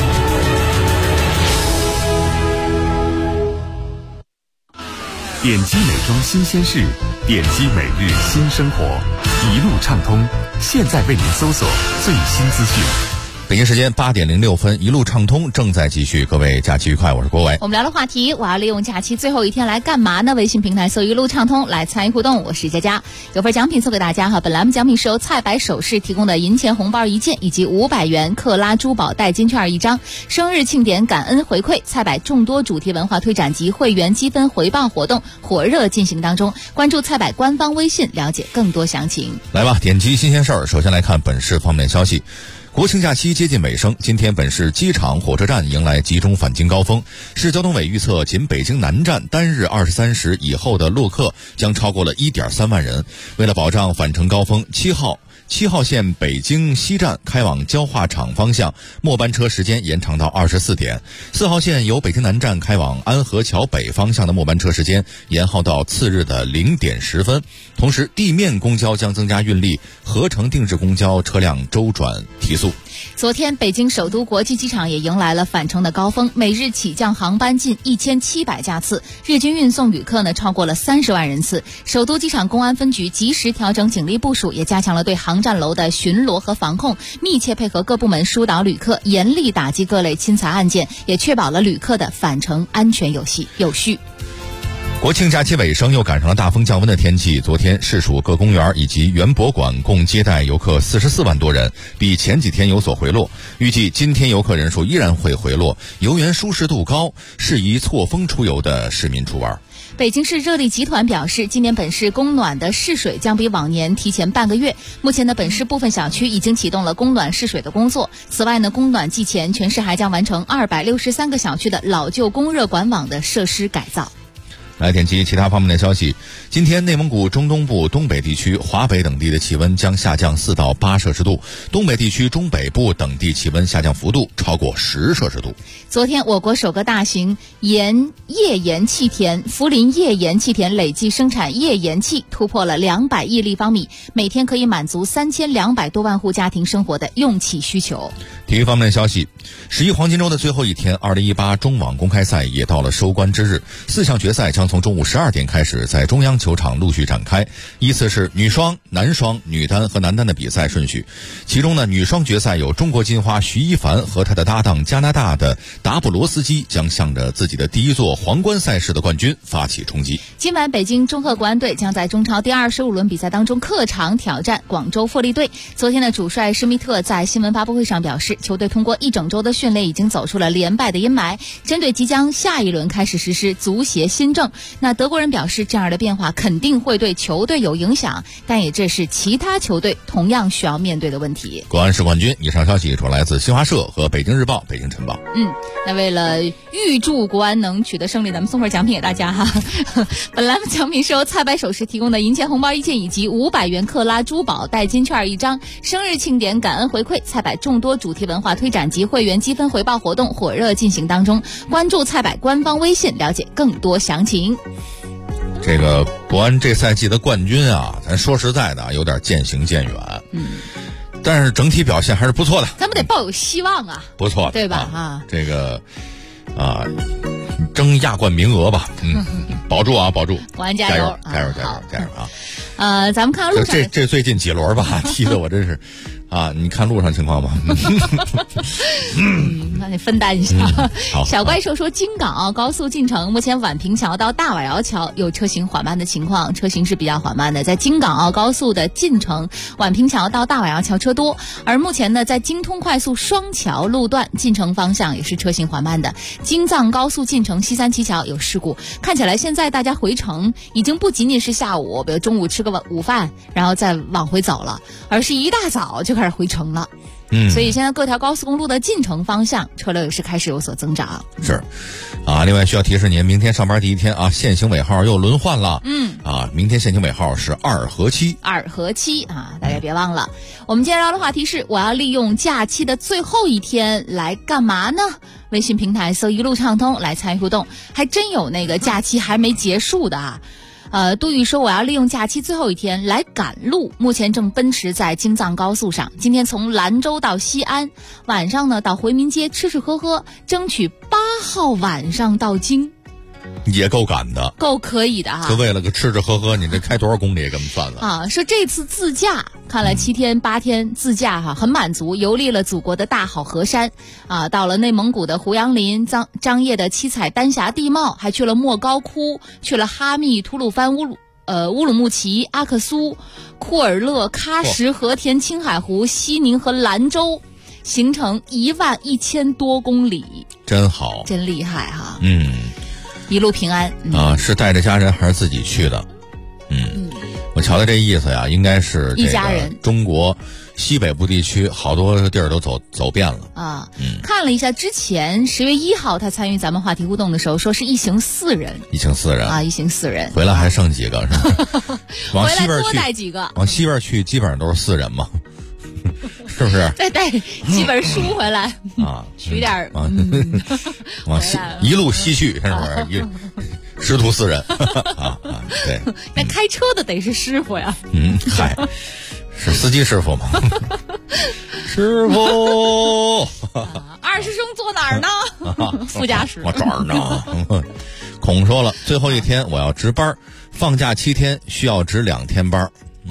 点击美妆新鲜事，点击每日新生活，一路畅通。现在为您搜索最新资讯。 北京时间8点06分，一路畅通正在继续。各位假期愉快，我是郭伟。 我们聊的话题，我要利用假期最后一天来干嘛呢？微信平台搜一路畅通来参与互动，我是佳佳。有份奖品送给大家哈，本栏目奖品是由菜百首饰提供的银钱红包1件以及500元克拉珠宝代金券1张。生日庆典感恩回馈，菜百众多主题文化推展及会员积分回报活动火热进行当中，关注菜百官方微信了解更多详情。 来吧，点击新鲜事儿。首先来看本市方面消息。国庆假期接近尾声，今天本市机场、火车站迎来集中返京高峰。市交通委预测，仅北京南站单日23时以后的落客将超过了 1.3万人。为了保障返程高峰，7号线北京西站开往焦化厂方向末班车时间延长到24点，4号线由北京南站开往安河桥北方向的末班车时间延后到次日的0点10分。同时，地面公交将增加运力，合成定制公交车辆周转提速。 昨天，北京首都国际机场也迎来了返程的高峰，每日起降航班近1700架次，日均运送旅客呢超过了30万人次。首都机场公安分局及时调整警力部署，也加强了对航站楼的巡逻和防控，密切配合各部门疏导旅客，严厉打击各类侵财案件，也确保了旅客的返程安全有序。 国庆假期尾声又赶上了大风降温的天气，昨天市属各公园以及园博馆共接待游客44万多人，比前几天有所回落。预计今天游客人数依然会回落，游园舒适度高，适宜错峰出游的市民出玩。 北京市热力集团表示，今年本市供暖的试水将比往年提前半个月。目前呢，本市部分小区已经启动了供暖试水的工作。此外呢，供暖季前，全市还将完成263个小区的老旧供热管网的设施改造。 来点击其他方面的消息。今天内蒙古中东部、东北地区、华北等地的气温将下降4到8摄氏度，东北地区中北部等地气温下降幅度超过10摄氏度。 昨天，我国首个大型页岩气田涪陵页岩气田累计生产页岩气突破了200亿立方米，每天可以满足3200多万户家庭生活的用气需求。 体育方面的消息，11黄金周的最后一天，2018中网公开赛也到了收官之日，4项决赛将从中午12点开始在中央球场陆续展开，依次是女双、男双、女单和男单的比赛顺序。其中呢，女双决赛有中国金花徐一凡和她的搭档加拿大的达布罗斯基将向着自己的第一座皇冠赛事的冠军发起冲击。 今晚北京中赫国安队将在中超第25轮比赛当中客场挑战广州富力队。昨天的主帅施密特在新闻发布会上表示，球队通过1整周的训练已经走出了连败的阴霾，针对即将下一轮开始实施足协新政。那德国人表示，这样的变化肯定会对球队有影响，但也这是其他球队同样需要面对的问题。 国安是冠军。以上消息主来自新华社和北京日报、北京晨报。 那为了预祝国安能取得胜利，咱们送份奖品给大家哈。本栏目奖品是由菜百首饰提供的银钱红包1件以及500元克拉珠宝代金券1张。生日庆典感恩回馈，菜百众多主题文化推展及会员积分回报活动火热进行当中，关注菜百官方微信了解更多详情。 这个国安这赛季的冠军啊，咱说实在的有点渐行渐远，但是整体表现还是不错的， 咱们得抱有希望啊， 不错的， 对吧？ 这个争亚冠名额吧，保住啊，保住！ 国安加油， 加油啊！ 咱们看看路上这最近几轮吧，踢得我真是啊，你看路上情况吧。 那你分担一下。 好。 小怪兽说，京港澳高速进城目前宛平桥到大瓦窑桥有车行缓慢的情况，车行是比较缓慢的。在京港澳高速的进城宛平桥到大瓦窑桥车多，而目前呢，在京通快速双桥路段进城方向也是车行缓慢的。京藏高速进城西三旗桥有事故，看起来现在大家回城已经不仅仅是下午，比如中午吃个午饭，然后再往回走了，而是一大早就开始回城了。所以现在各条高速公路的进城方向车流也是开始有所增长。 是，啊，另外需要提示您，明天上班第一天啊，限行尾号又轮换了。明天限行尾号是2和7。 2和7啊，大家别忘了。我们今天聊的话题是，我要利用假期的最后一天来干嘛呢？微信平台搜一路畅通来参与互动，还真有那个假期还没结束的啊。杜宇说，我要利用假期最后一天来赶路，目前正奔驰在京藏高速上，今天从兰州到西安，晚上呢到回民街吃吃喝喝，争取8号晚上到京。 也够赶的， 够可以的哈。 就为了个吃吃喝喝，你这开多少公里也跟不算了啊。说这次自驾，看来7天8天自驾哈，很满足，游历了祖国的大好河山啊，到了内蒙古的胡杨林、张掖的七彩丹霞地貌，还去了莫高窟，去了哈密、吐鲁番、乌鲁木齐、阿克苏、库尔勒、喀什、和田、青海湖、西宁和兰州，行程11000多公里， 真好， 真厉害哈。一路平安啊！是带着家人还是自己去的？我瞧的这意思呀，应该是一家人。 中国西北部地区好多地儿都走遍了啊。看了一下之前10月1号他参与咱们话题互动的时候，说是一行4人。 一行4人啊，一行4人。 回来还剩几个是吧？往西边去， 多带几个。 往西边去，基本上都是4人嘛。是不是？ 再带几本书回来啊，取点往西一路西去，是不是？师徒4人啊，对。 那开车的得是师傅呀。 嗨，是司机师傅吗？师傅， 二师兄坐哪儿呢？副驾驶。 我这儿呢。孔说了，最后一天我要值班，放假7天需要值2天班。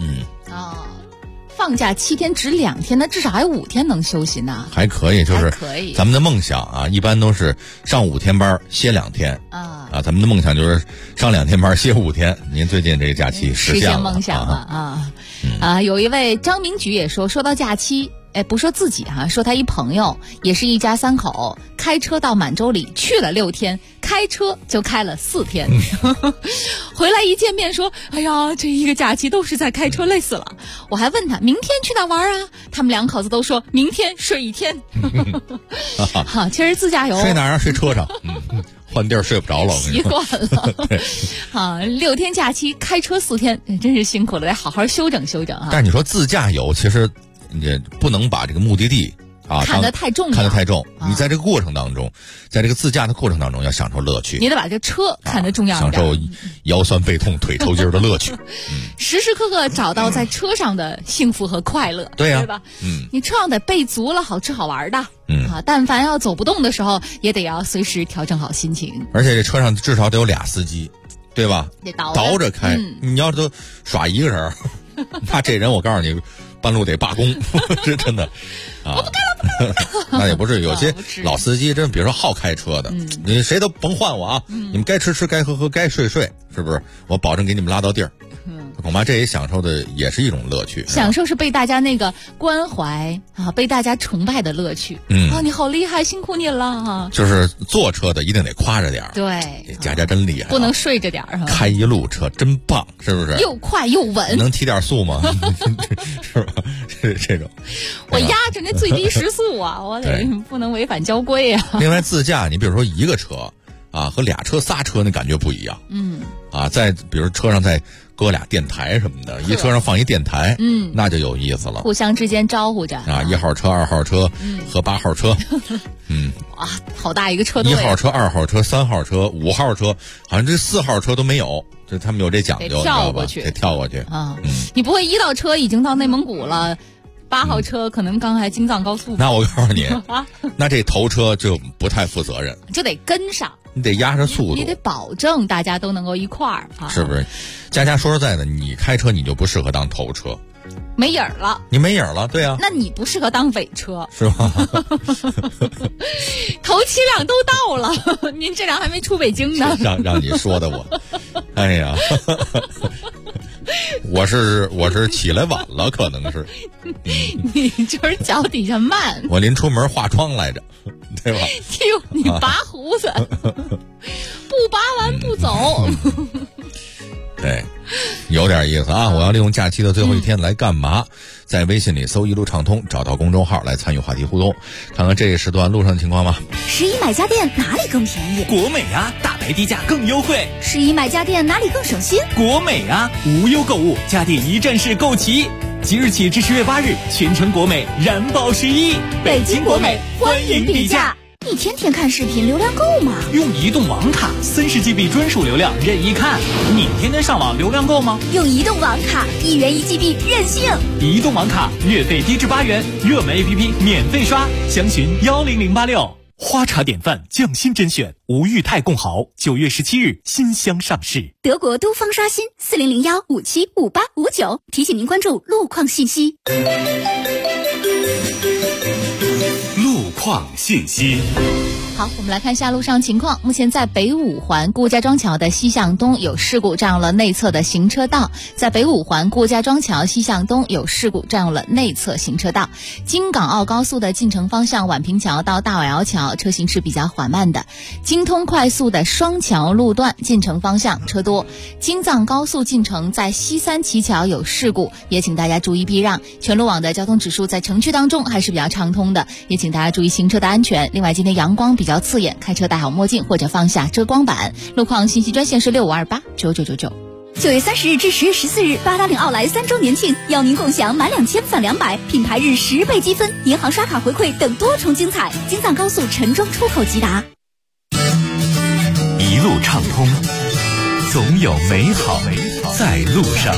放假7天值2天，那至少还有5天能休息呢。 还可以，就是可以。 咱们的梦想啊，一般都是上5天班，歇2天啊。咱们的梦想就是上2天班，歇5天。您最近这个假期实现了梦想了啊！有一位张明举也说到假期。不说自己哈，说他一朋友也是一家3口，开车到满洲里去了6天，开车就开了4天，回来一见面说：“哎呀，这一个假期都是在开车，累死了。”我还问他明天去哪玩啊？他们2口子都说明天睡1天。好，其实自驾游睡哪儿？睡车上。换地儿睡不着了， 习惯了。好，6天假期开车4天，真是辛苦了，得好好休整休整啊。 但是你说自驾游，其实也不能把这个目的地啊看得太重， 你在这个过程当中，在这个自驾的过程当中要享受乐趣， 你得把这车看得重要一点， 享受腰酸背痛腿抽筋的乐趣。 时时刻刻找到在车上的幸福和快乐。 对呀， 对吧？你车上得备足了好吃好玩的。但凡要走不动的时候，也得要随时调整好心情。 而且这车上至少得有俩司机，对吧？ 得倒着开。你要是都耍一个人，那这人我告诉你，半路得罢工，是真的啊！ 我不干了， 那也不是，有些老司机真比如说好开车的，你谁都甭换我啊！你们该吃吃，该喝喝，该睡睡，是不是？我保证给你们拉到地儿。恐怕这也享受的也是一种乐趣， 享受是被大家那个关怀啊，被大家崇拜的乐趣。你好厉害，辛苦你了啊！ 就是坐车的一定得夸着点儿， 对， 佳真厉害， 不能睡着点儿， 开一路车真棒，是不是？ 又快又稳， 能提点速吗？是吧？是这种。 我压着那最低时速啊，我得不能违反交规啊。 另外自驾，你比如说一个车啊和俩车仨车那感觉不一样。再比如车上再搁俩电台什么的，一车上放一电台，那就有意思了， 互相之间招呼着啊，1号车、2号车和8号车， 哇，好大一个车队 ，1号车、2号车、3号车、5号车，好像这4号车都没有，就他们有这讲究， 跳过去， 得跳过去啊。你不会一到车已经到内蒙古了，8号车可能刚还京藏高速， 那我告诉你，那这头车就不太负责任， 就得跟上。 你得压着速度， 你得保证大家都能够一块儿啊， 是不是？佳说实在的，你开车你就不适合当头车没影儿了。 你没影儿了，对啊。 那你不适合当尾车， 是吧？ 头7辆都到了，您这辆还没出北京呢。 让你说的我，哎呀，我是起来晚了，可能是。 你就是脚底下慢。 我临出门化妆来着，对吧？ 哟，你拔胡子，不拔完不走。 对，有点意思啊！我要利用假期的最后一天来干嘛？在微信里搜一路畅通，找到公众号来参与话题互动，看看这一时段路上的情况吧。 11买家电哪里更便宜？ 国美啊，大白低价更优惠。 11买家电哪里更省心？ 国美啊，无忧购物，家电一站式购齐。即日起至10月8日，全程国美燃爆11， 北京国美欢迎比价。你天天看视频，流量够吗？ 用移动网卡30GB 专属流量任意看。你天天上网流量够吗？ 用移动网卡1元1 GB 任性。 移动网卡月费低至8元，热门 APP 免费刷，详询10086。花茶典范匠心甄选吴裕泰贡豪9月17日新箱上市。 德国都方刷新4001575859，提醒您关注路况信息。 路况信息。 好，我们来看下路上情况。目前在北五环顾家庄桥的西向东有事故，占用了内侧的行车道。在北五环顾家庄桥西向东有事故，占用了内侧行车道。京港澳高速的进城方向宛平桥到大尾窑桥车行是比较缓慢的。京通快速的双桥路段进城方向车多。京藏高速进城在西三旗桥有事故，也请大家注意避让。全路网的交通指数在城区当中还是比较畅通的，也请大家注意行车的安全。另外，今天阳光比较刺眼，开车戴好墨镜或者放下遮光板。路况信息专线是65289999。 9月30日至10月14日，八达岭奥莱3周年庆，邀您共享满2000返200，品牌日10倍积分，银行刷卡回馈等多重精彩。京藏高速陈庄出口即达。 一路畅通，总有美好在路上。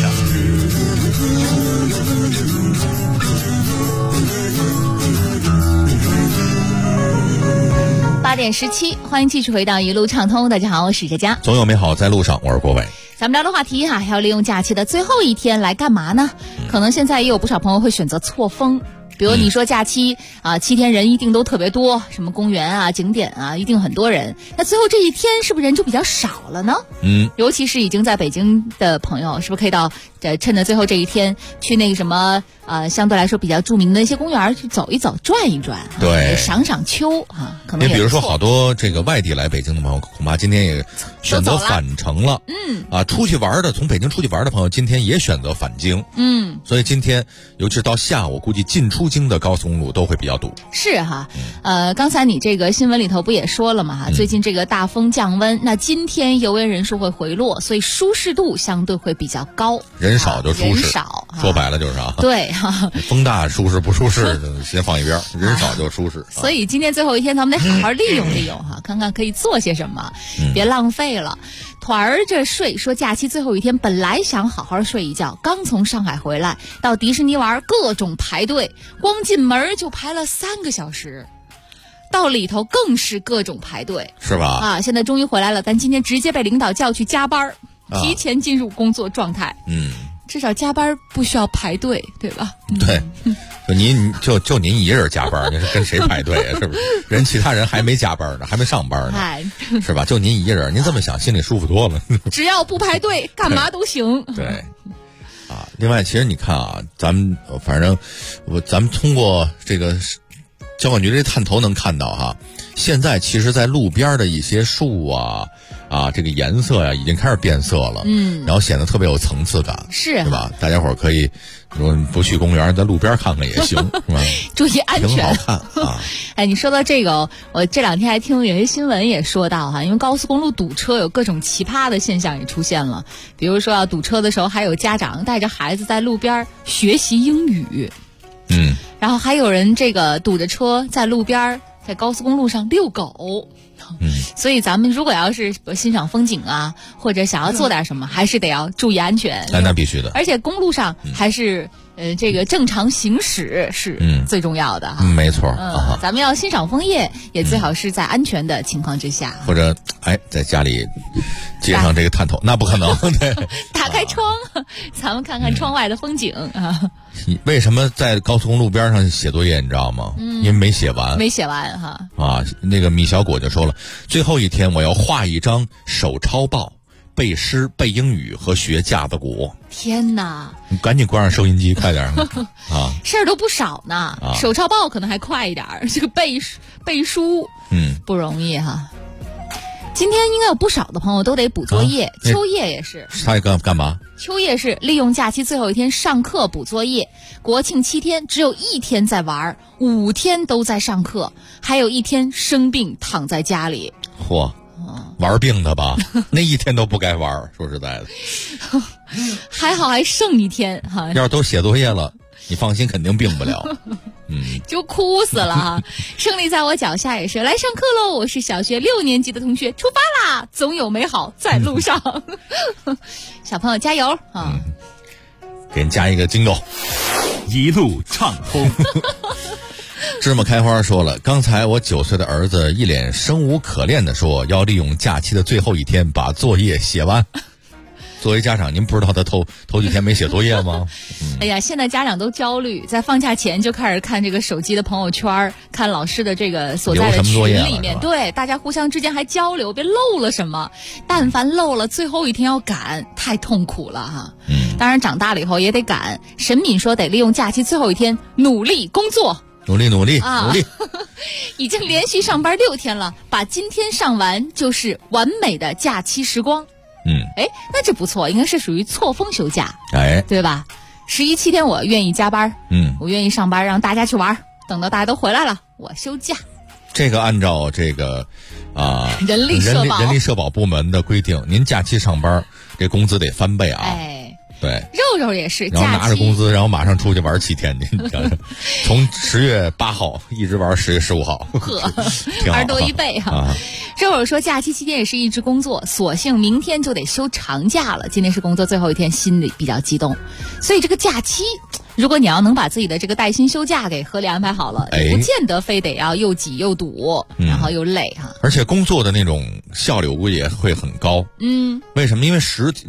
8点17，欢迎继续回到一路畅通。大家好，我是佳佳。 总有美好在路上，我是郭伟。 咱们聊的话题哈，要利用假期的最后一天来干嘛呢？可能现在也有不少朋友会选择错峰。比如你说假期7天人一定都特别多，什么公园啊、景点啊，一定很多人。那最后这一天是不是人就比较少了呢？尤其是已经在北京的朋友，是不是可以到趁着最后这一天去那个什么相对来说比较著名的一些公园去走一走、转一转， 对， 赏赏秋啊，可能也比如说好多这个外地来北京的朋友，恐怕今天也选择返程了。出去玩的，从北京出去玩的朋友，今天也选择返京。所以今天尤其是到下午，估计进出京的高速公路都会比较堵。 是哈，刚才你这个新闻里头不也说了嘛？最近这个大风降温，那今天游园人数会回落，所以舒适度相对会比较高。 人少就舒适， 人少说白了就是对风大舒适不舒适先放一边，人少就舒适。 所以今天最后一天，咱们得好好利用利用哈，看看可以做些什么，别浪费了。团儿这睡说假期最后一天本来想好好睡一觉，刚从上海回来到迪士尼玩，各种排队，光进门就排了3个小时，到里头更是各种排队， 是吧？ 现在终于回来了，但今天直接被领导叫去加班，提前进入工作状态。至少加班不需要排队，对吧？ 对，就您一人加班，您是跟谁排队啊？是不是？人其他人还没加班呢，还没上班呢，是吧？就您一人，您这么想心里舒服多了。 只要不排队，干嘛都行。 对，另外，其实你看咱们通过这个交管局这探头能看到现在其实在路边的一些树这个颜色呀已经开始变色了，然后显得特别有层次感， 是吧？大家伙儿可以，如果不去公园，在路边看看也行，是吧？ 注意安全， 挺好看哎，你说到这个，我这2天还听有些新闻也说到因为高速公路堵车有各种奇葩的现象也出现了，比如说要堵车的时候，还有家长带着孩子在路边学习英语，然后还有人这个堵着车在路边在高速公路上遛狗。所以咱们如果要是欣赏风景或者想要做点什么，还是得要注意安全。 那必须的。 而且公路上还是这个正常行驶是最重要的哈。 没错。 咱们要欣赏枫叶，也最好是在安全的情况之下， 或者在家里接上这个探头，那不可能。对， 打开窗，咱们看看窗外的风景啊。 为什么在高速公路边上写作业？你知道吗？因为没写完。 没写完哈。 那个米小果就说了，最后一天我要画一张手抄报。背诗、背英语和学架子鼓。 天哪！ 你赶紧关上收音机，快点事儿都不少呢。手抄报可能还快一点，这个背书，不容易哈。今天应该有不少的朋友都得补作业，秋叶也是。 他干嘛？ 秋叶是利用假期最后一天上课补作业。国庆7天只有1天在玩，5天都在上课，还有1天生病躺在家里。 嚯！玩病的吧，那1天都不该玩，说实在的。 还好还剩1天哈。 要是都写作业了，你放心，肯定病不了。 就哭死了哈。胜利在我脚下也是来上课喽，我是小学6年级的同学，出发啦，总有美好在路上。小朋友加油啊！ 给人加一个金豆， 一路畅通。 芝麻开花说了，刚才我9岁的儿子一脸生无可恋地说要利用假期的最后一天把作业写完。作为家长，您不知道他头几天没写作业吗？ 哎呀，现在家长都焦虑，在放假前就开始看这个手机的朋友圈，看老师的这个所在的群里面，对，大家互相之间还交流，别漏了什么。但凡漏了，最后一天要赶，太痛苦了哈。当然长大了以后也得赶。沈敏说得利用假期最后一天努力工作。 努力努力。 已经连续上班6天了，把今天上完就是完美的假期时光。那这不错，应该是属于错峰休假，对吧？11、7天我愿意加班，我愿意上班，让大家去玩，等到大家都回来了，我休假。 这个按照这个人力社保部门的规定，您假期上班，这工资得翻倍啊。对， 肉肉也是， 然后拿着工资，然后马上出去玩7天去，你想想，从10月8号一直玩10月15号，挺好， 多1倍哈。肉肉说，假期期间也是一直工作，索性明天就得休长假了。今天是工作最后一天，心里比较激动，所以这个假期，如果你要能把自己的这个带薪休假给合理安排好了，不见得非得要又挤又堵，然后又累哈。 而且工作的那种效率估计也会很高。为什么？因为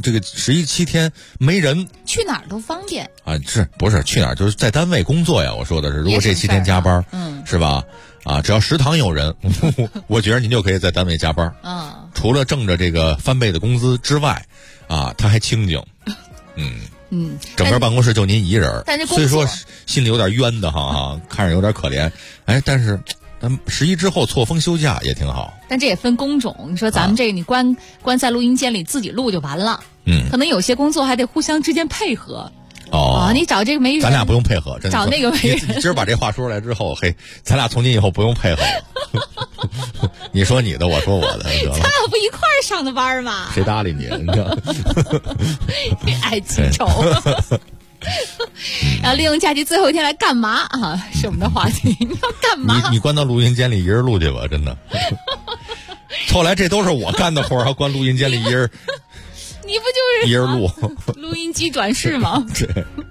11、7天没人， 去哪儿都方便啊。是不是去哪儿就是在单位工作呀？我说的是，如果这7天加班，是吧？只要食堂有人，我觉得您就可以在单位加班。除了挣着这个翻倍的工资之外，他还清静。整个办公室就您一人，所以说心里有点冤的哈，看着有点可怜。但是11之后错峰休假也挺好。 但这也分工种，你说咱们这个你关在录音间里自己录就完了。可能有些工作还得互相之间配合。你找这个媒人， 咱俩不用配合，真的。 找那个媒人， 你今儿把这话说出来之后，咱俩从今以后不用配合了。你说你的，我说我的，得了。 咱俩不一块儿上的班吗？ 谁搭理你？你知道？ 爱记仇。然后利用假期最后一天来干嘛啊？是我们的话题。你要干嘛？ 你关到录音间里一人录去吧，真的。后来这都是我干的活儿，还关录音间里一人。 你不就是一人录录音机转世吗？ 对，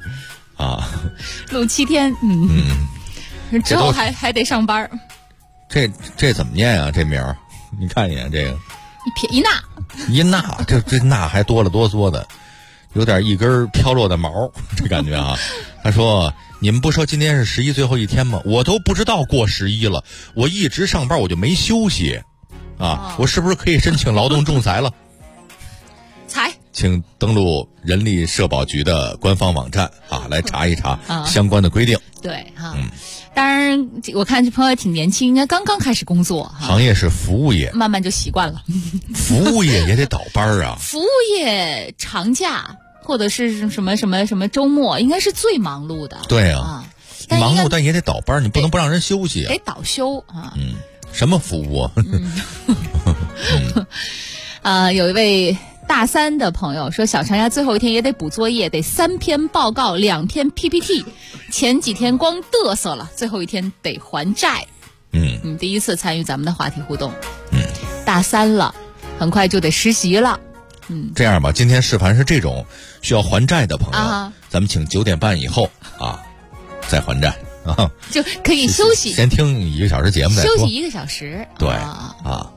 录7天，之后还得上班。 这怎么念啊？这名儿，你看一眼这个， 一捺， 这捺还多了哆嗦的，有点一根飘落的毛，这感觉啊。他说：“你们不说今天是11最后一天吗？我都不知道过11了，我一直上班，我就没休息我是不是可以申请劳动仲裁了？”请登录人力社保局的官方网站来查一查相关的规定。 对当然我看这朋友挺年轻，应该刚刚开始工作。 行业是服务业， 慢慢就习惯了。 服务业也得倒班啊。 服务业长假或者是什么周末，应该是最忙碌的。 对忙碌但也得倒班，你不能不让人休息。 得倒休什么服务有一位大3的朋友说，小长假最后一天也得补作业，得3篇报告2篇 PPT， 前几天光嘚瑟了，最后一天得还债。第一次参与咱们的话题互动。大3了，很快就得实习了。 这样吧，今天凡是这种需要还债的朋友，咱们请9点半以后啊，再还债啊， 就可以休息， 先听1个小时节目再说， 休息1个小时。 对啊。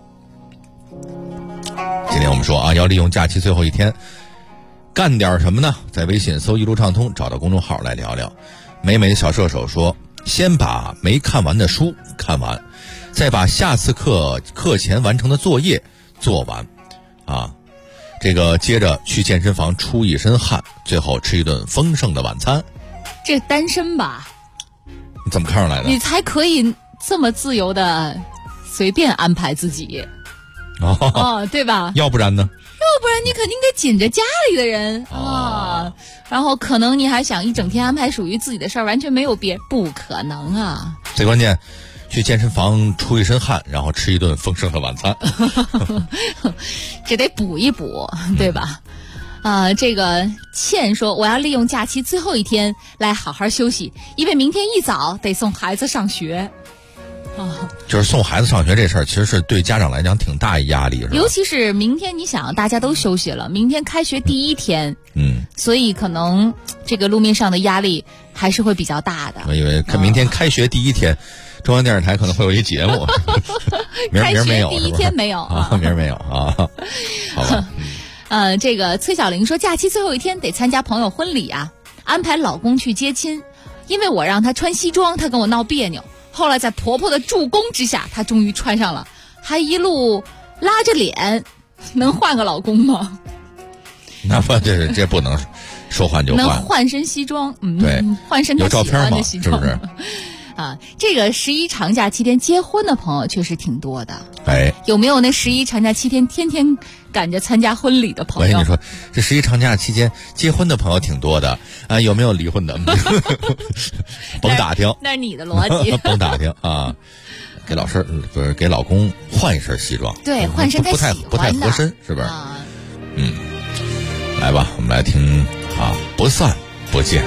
今天我们说啊，要利用假期最后一天干点什么呢？在微信搜一路畅通，找到公众号来聊聊。美美的小射手说，先把没看完的书看完，再把下次课前完成的作业做完啊，这个接着去健身房出一身汗，最后吃一顿丰盛的晚餐。 这单身吧？ 你怎么看出来的？ 你才可以这么自由的随便安排自己哦，对吧？ 要不然呢？ 要不然你肯定得紧着家里的人啊，然后可能你还想一整天安排属于自己的事儿，完全没有别，不可能啊！ 最关键，去健身房出一身汗，然后吃一顿丰盛的晚餐， 这得补一补，对吧？这个倩说，我要利用假期最后一天来好好休息，因为明天一早得送孩子上学。 就是送孩子上学这事儿，其实是对家长来讲挺大一压力，是吧？ 尤其是明天，你想大家都休息了，明天开学第一天，所以可能这个路面上的压力还是会比较大的。 我以为明天开学第一天，中央电视台可能会有一节目，明儿没有， 第一天没有啊，明儿没有啊，好吧。 这个崔小玲说，假期最后一天得参加朋友婚礼啊，安排老公去接亲，因为我让他穿西装，他跟我闹别扭。后来在婆婆的助攻之下，她终于穿上了，还一路拉着脸，能换个老公吗？ 那不这不能说换就换， 能换身西装， 对， 换身他喜欢的西装， 是不是？ 这个11长假7天结婚的朋友确实挺多的。 哎， 有没有那11长假7天天天赶着参加婚礼的朋友？ 我跟你说，这11长假期间结婚的朋友挺多的啊，有没有离婚的？甭打听， 那是你的逻辑。 甭打听啊，给给老公换一身西装， 对，换身他喜欢的， 不太合身，是不是？来吧，我们来听啊，不散不见。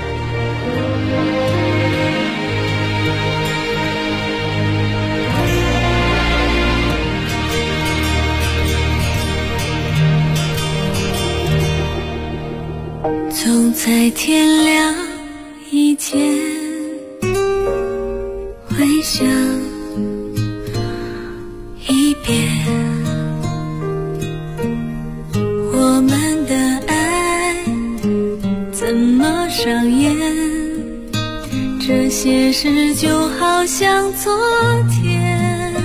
总在天亮以前回想一遍我们的爱怎么上演，这些事就好像昨天，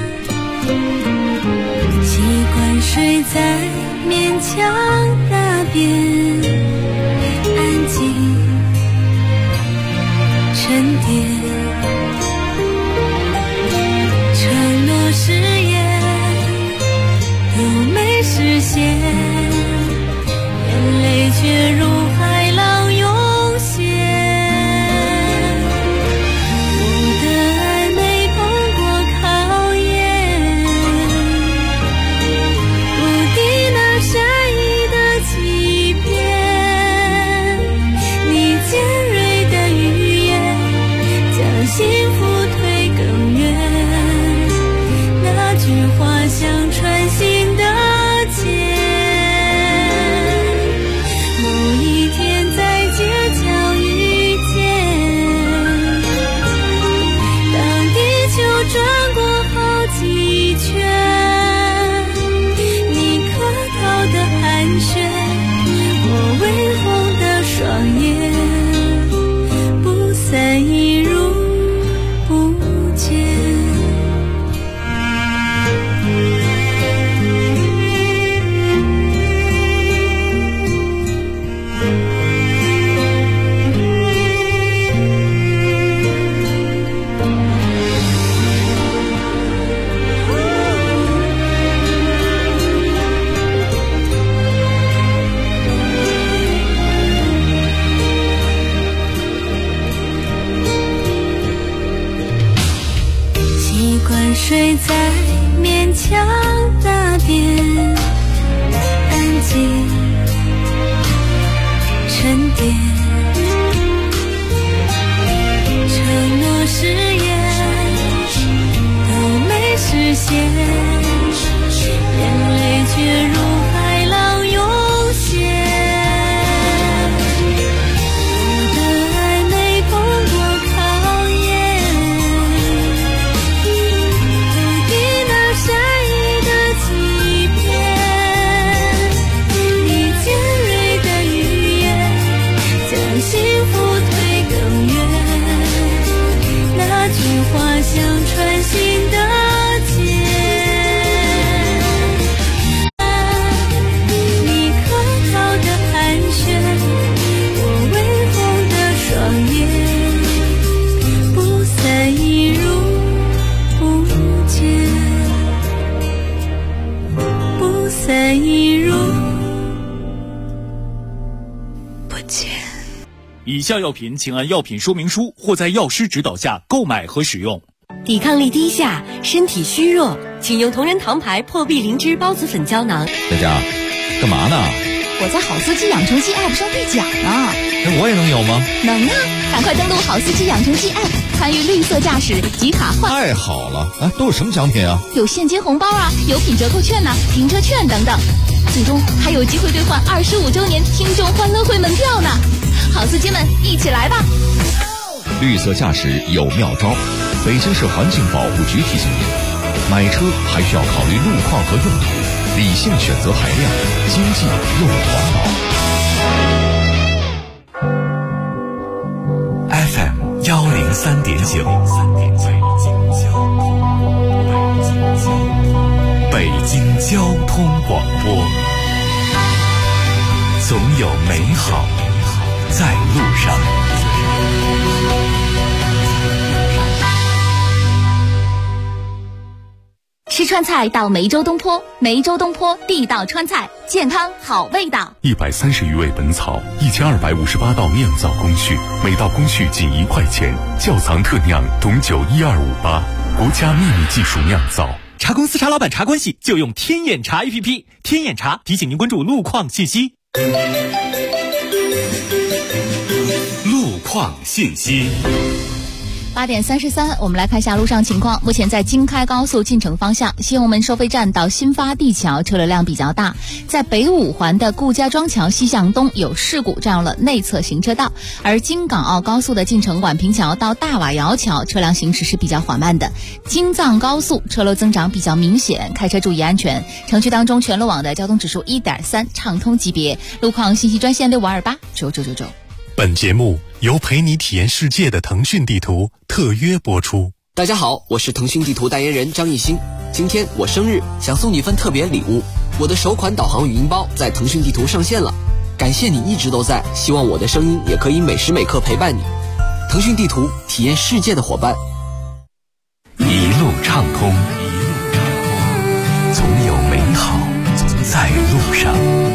习惯睡在勉强那边，沉淀，承诺誓言都没实现，眼泪却如海浪涌现。我的爱没碰过考验，不敌那善意的欺骗，你尖锐的语言将幸福推更远，那句话像穿心的箭。某一天在街角遇见，当地球转过好几圈，你客套的寒暄，我微红的双眼，不散一如不见。习惯睡在勉强那边，安静沉淀，承诺誓言都没实现，眼泪却如海浪涌现。我的爱没以下药品请按药品说明书或在药师指导下购买和使用。 抵抗力低下，身体虚弱，请用同仁堂牌破壁灵芝孢子粉胶囊。 佳佳，干嘛呢？ 我在好司机养成记 App 上兑奖呢。 那我也能有吗？ 能啊，赶快登录好司机养成记 App， 参与绿色驾驶、集卡换。 太好了！哎，都有什么奖品啊？ 有现金红包啊，有品折扣券呐、停车券等等，最终还有机会兑换25周年听众欢乐会门票呢。好司机们，一起来吧！ 绿色驾驶有妙招，北京市环境保护局提醒您：买车还需要考虑路况和用途，理性选择排量，经济又环保。 FM 103.9，北京交通广播，总有美好在路上。 吃川菜到梅州东坡，梅州东坡地道川菜，健康好味道。 130余味本草，1258道酿造工序，每道工序仅1块钱，窖藏特酿董酒12588，国家秘密技术酿造。 茶公司茶老板茶关系就用天眼茶 APP， 天眼茶提醒您关注路况信息。 路况信息。 8点33，我们来看一下路上情况。目前在京开高速进城方向，西红门收费站到新发地桥车流量比较大，在北五环的顾家庄桥西向东有事故，占用了内侧行车道。而京港澳高速的进城宛平桥到大瓦窑桥车辆行驶是比较缓慢的。京藏高速车流增长比较明显，开车注意安全。城区当中全路网的交通指数 1.3 畅通级别。路况信息专线6528999999。 本节目由陪你体验世界的腾讯地图特约播出。 大家好，我是腾讯地图代言人张艺兴。今天我生日，想送你份特别礼物。我的首款导航语音包在腾讯地图上线了，感谢你一直都在，希望我的声音也可以每时每刻陪伴你。腾讯地图，体验世界的伙伴。 一路畅通，总有美好在路上。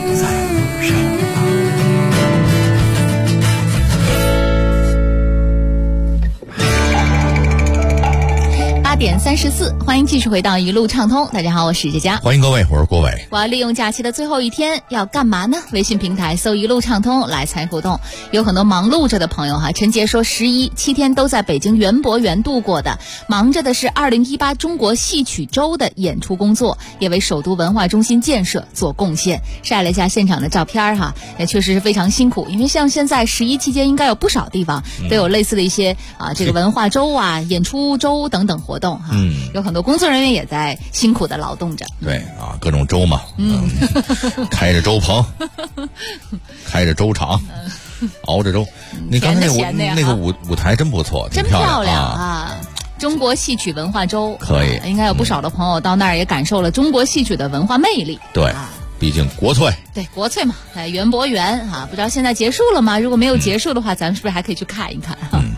8点34，欢迎继续回到一路畅通。大家好，我是佳佳， 欢迎各位，我是郭伟。 我要利用假期的最后一天要干嘛呢？微信平台搜一路畅通来参与互动。有很多忙碌着的朋友哈，陈杰说7天都在北京园博园度过的，忙着的是2018中国戏曲周的演出工作，也为首都文化中心建设做贡献。晒了一下现场的照片哈，也确实是非常辛苦，因为像现在11期间应该有不少地方都有类似的一些这个文化周啊、演出周等等活动。有很多工作人员也在辛苦的劳动着。 对啊，各种粥嘛，开着粥棚，开着粥厂，熬着粥。你刚才那个舞台真不错， 真漂亮啊！中国戏曲文化周可以， 应该有不少的朋友到那儿也感受了中国戏曲的文化魅力。 对，毕竟国粹。 对，国粹嘛，在园博园啊，不知道现在结束了吗？如果没有结束的话，咱们是不是还可以去看一看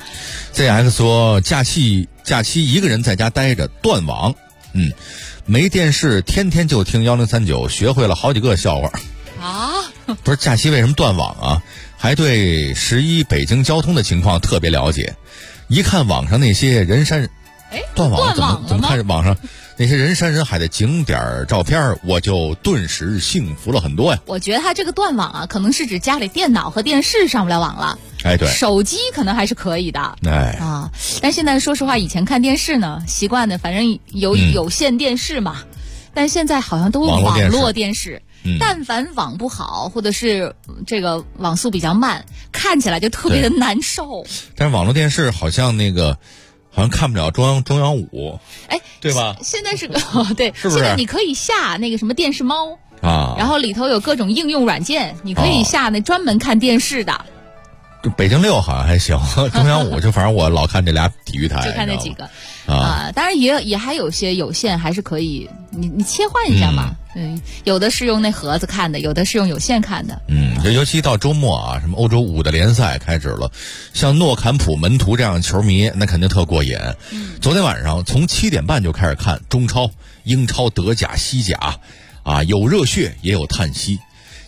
ZX 说假期一个人在家待着断网，没电视，天天就听1039，学会了好几个笑话啊！ 不是假期为什么断网啊？还对11北京交通的情况特别了解。一看网上那些人山，断网怎么看网上那些人山人海的景点照片，我就顿时幸福了很多呀。 我觉得他这个断网啊，可能是指家里电脑和电视上不了网了。 对， 手机可能还是可以的。但现在说实话，以前看电视呢，习惯的反正有线电视嘛，但现在好像都网络电视。但凡网不好，或者是这个网速比较慢，看起来就特别的难受。 但是网络电视好像看不了中央5，对吧？ 现在是对， 是不是？ 现在你可以下那个什么电视猫然后里头有各种应用软件，你可以下那专门看电视的。 北京6好像还行，中央5就反正我老看这俩体育台， 就看那几个当然也还有些有线还是可以，你切换一下嘛。有的是用那盒子看的，有的是用有线看的。 尤其到周末啊，什么欧洲5的联赛开始了，像诺坎普门徒这样的球迷，那肯定特过瘾。昨天晚上从7点半就开始看中超、英超、德甲、西甲，有热血也有叹息。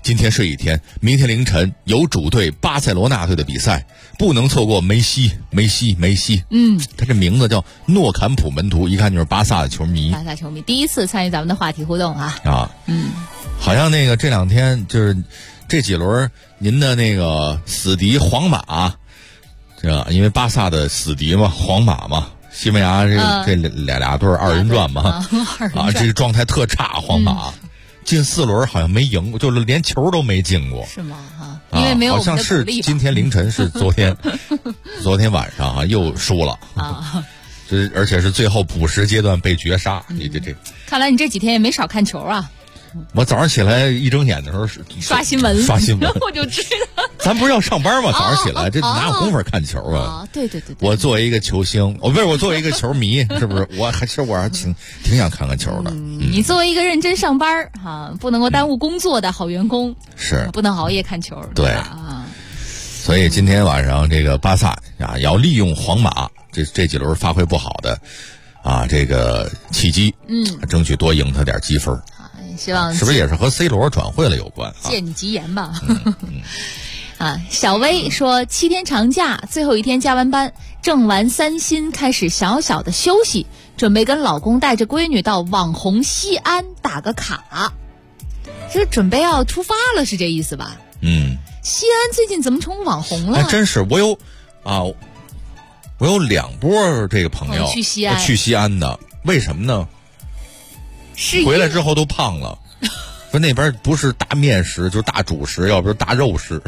今天睡一天，明天凌晨有主队巴塞罗那队的比赛，不能错过梅西。他这名字叫诺坎普门徒，一看就是巴萨的球迷。 巴萨球迷第一次参与咱们的话题互动啊。 好像那个这两天就是这几轮您的那个死敌皇马，因为巴萨的死敌嘛，皇马嘛，西班牙这俩队二人转嘛，这个状态特差，皇马。进4轮好像没赢过，就是连球都没进过， 是吗？因为没有我们的好像是今天凌晨是昨天晚上又输了而且是最后补时阶段被绝杀。你这看来你这几天也没少看球啊。 我早上起来一睁眼的时候刷新闻，我就知道。 咱不是要上班吗？早上起来这哪有功夫看球啊？ 对。 我作为一个球星，我作为一个球迷，是不是？我还挺想看看球的。 你作为一个认真上班不能够耽误工作的好员工， 是不能熬夜看球。 对所以今天晚上这个巴萨要利用皇马这几轮发挥不好的这个契机，争取多赢他点积分。 希望是不是也是和 C 罗转会了有关？ 借你吉言吧。小薇说7天长假最后一天加完班，挣完3薪开始小小的休息，准备跟老公带着闺女到网红西安打个卡。这准备要出发了是这意思吧？西安最近怎么成网红了？ 还真是，我有2波这个朋友去西安的，为什么呢？回来之后都胖了，说那边不是大面食就是大主食，要不是大肉食。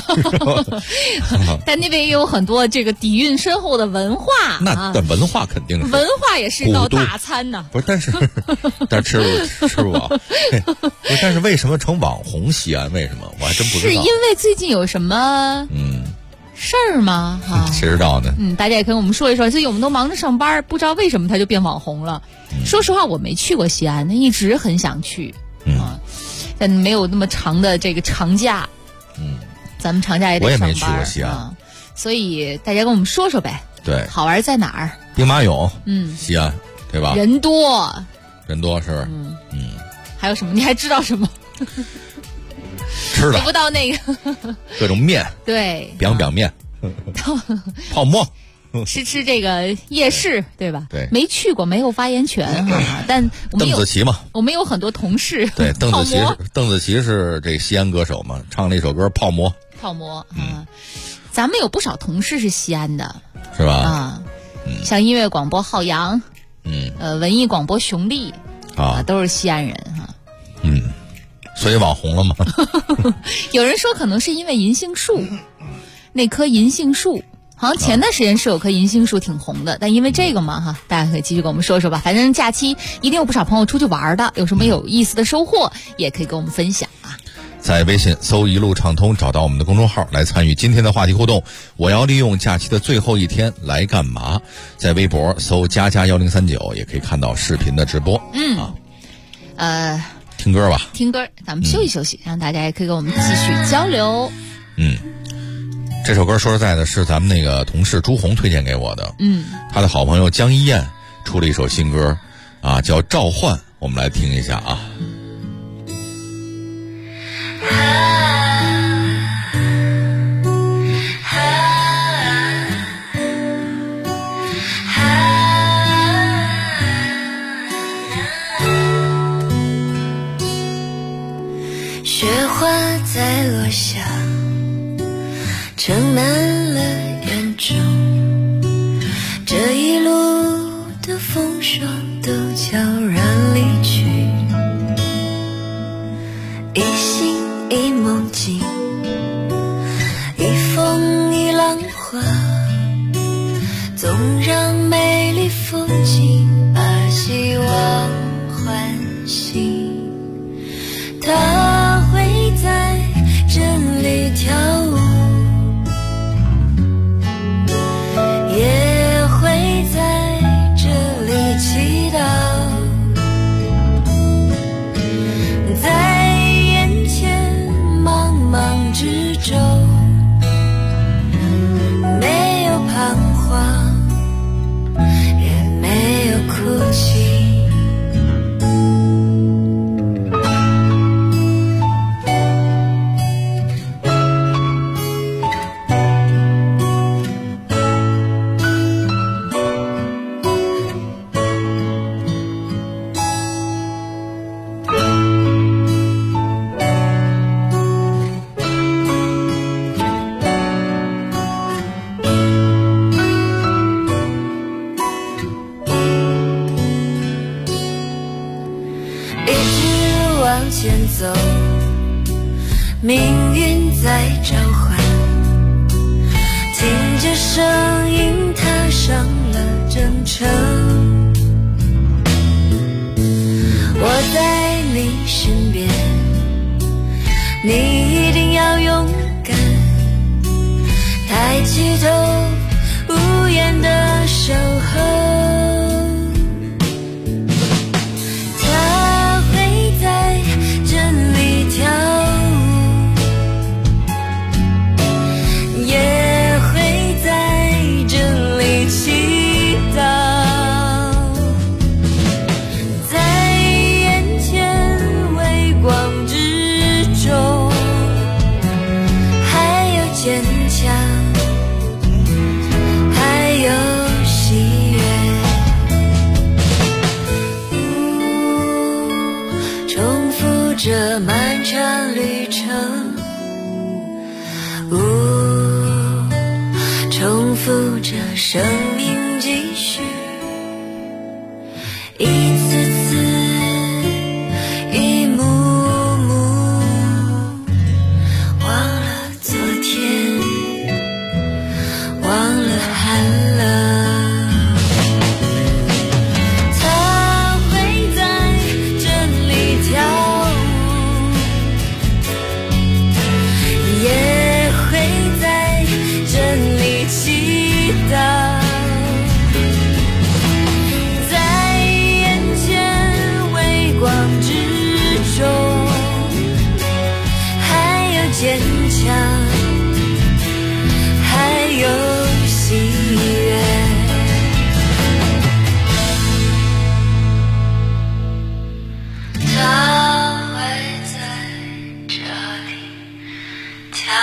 但那边也有很多这个底蕴深厚的文化。 那文化肯定是文化也是一道大餐呐。 不是，但是吃不饱。但是为什么成网红西安？为什么我还真不知道？ 是因为最近有什么事儿吗？ 谁知道呢？ 大家也跟我们说一说。最近我们都忙着上班，不知道为什么他就变网红了。说实话，我没去过西安，一直很想去但没有那么长的这个长假。咱们长假也得上班。 我也没去过西安所以大家跟我们说说呗。 对， 好玩在哪儿？ 兵马俑，西安，对吧？ 人多是。 还有什么？你还知道什么？ 吃的得不到那个各种面， 对， 表面，泡馍， 吃这个夜市，对吧？ 对， 没去过，没有发言权但我们邓紫棋嘛， 我们有很多同事。 对，邓紫棋是这西安歌手嘛，唱了一首歌《泡馍》。 咱们有不少同事是西安的， 是吧？ 像音乐广播浩洋，文艺广播熊丽都是西安人所以网红了吗？ 有人说可能是因为银杏树，那棵银杏树好像前段时间是有棵银杏树挺红的，但因为这个嘛大家可以继续跟我们说说吧。反正假期一定有不少朋友出去玩的，有什么有意思的收获也可以跟我们分享在微信搜一路畅通，找到我们的公众号来参与今天的话题互动。我要利用假期的最后一天来干嘛？在微博搜+1039也可以看到视频的直播。听歌吧， 听歌，咱们休息休息，让大家也可以跟我们继续交流。 这首歌说实在的是咱们那个同事朱红推荐给我的。他的好朋友江一燕出了一首新歌叫《召唤》，我们来听一下雪花在落下，盛满了园中，这一路的风霜都悄然离去，一醒一梦境，一风一浪花，总让美丽风景把希望唤醒。它会在这里跳舞，也会在这里祈祷， 往前走，命运在召唤，听着声音踏上了征程。我在你身边，你一定要勇敢，抬起头无言的守候。他会在真理跳舞，也会在真理祈祷。这漫长旅程，重复着生命继续，一次次，一幕幕，忘了昨天，忘了寒冷。坚强，还有喜悦。他会在这里跳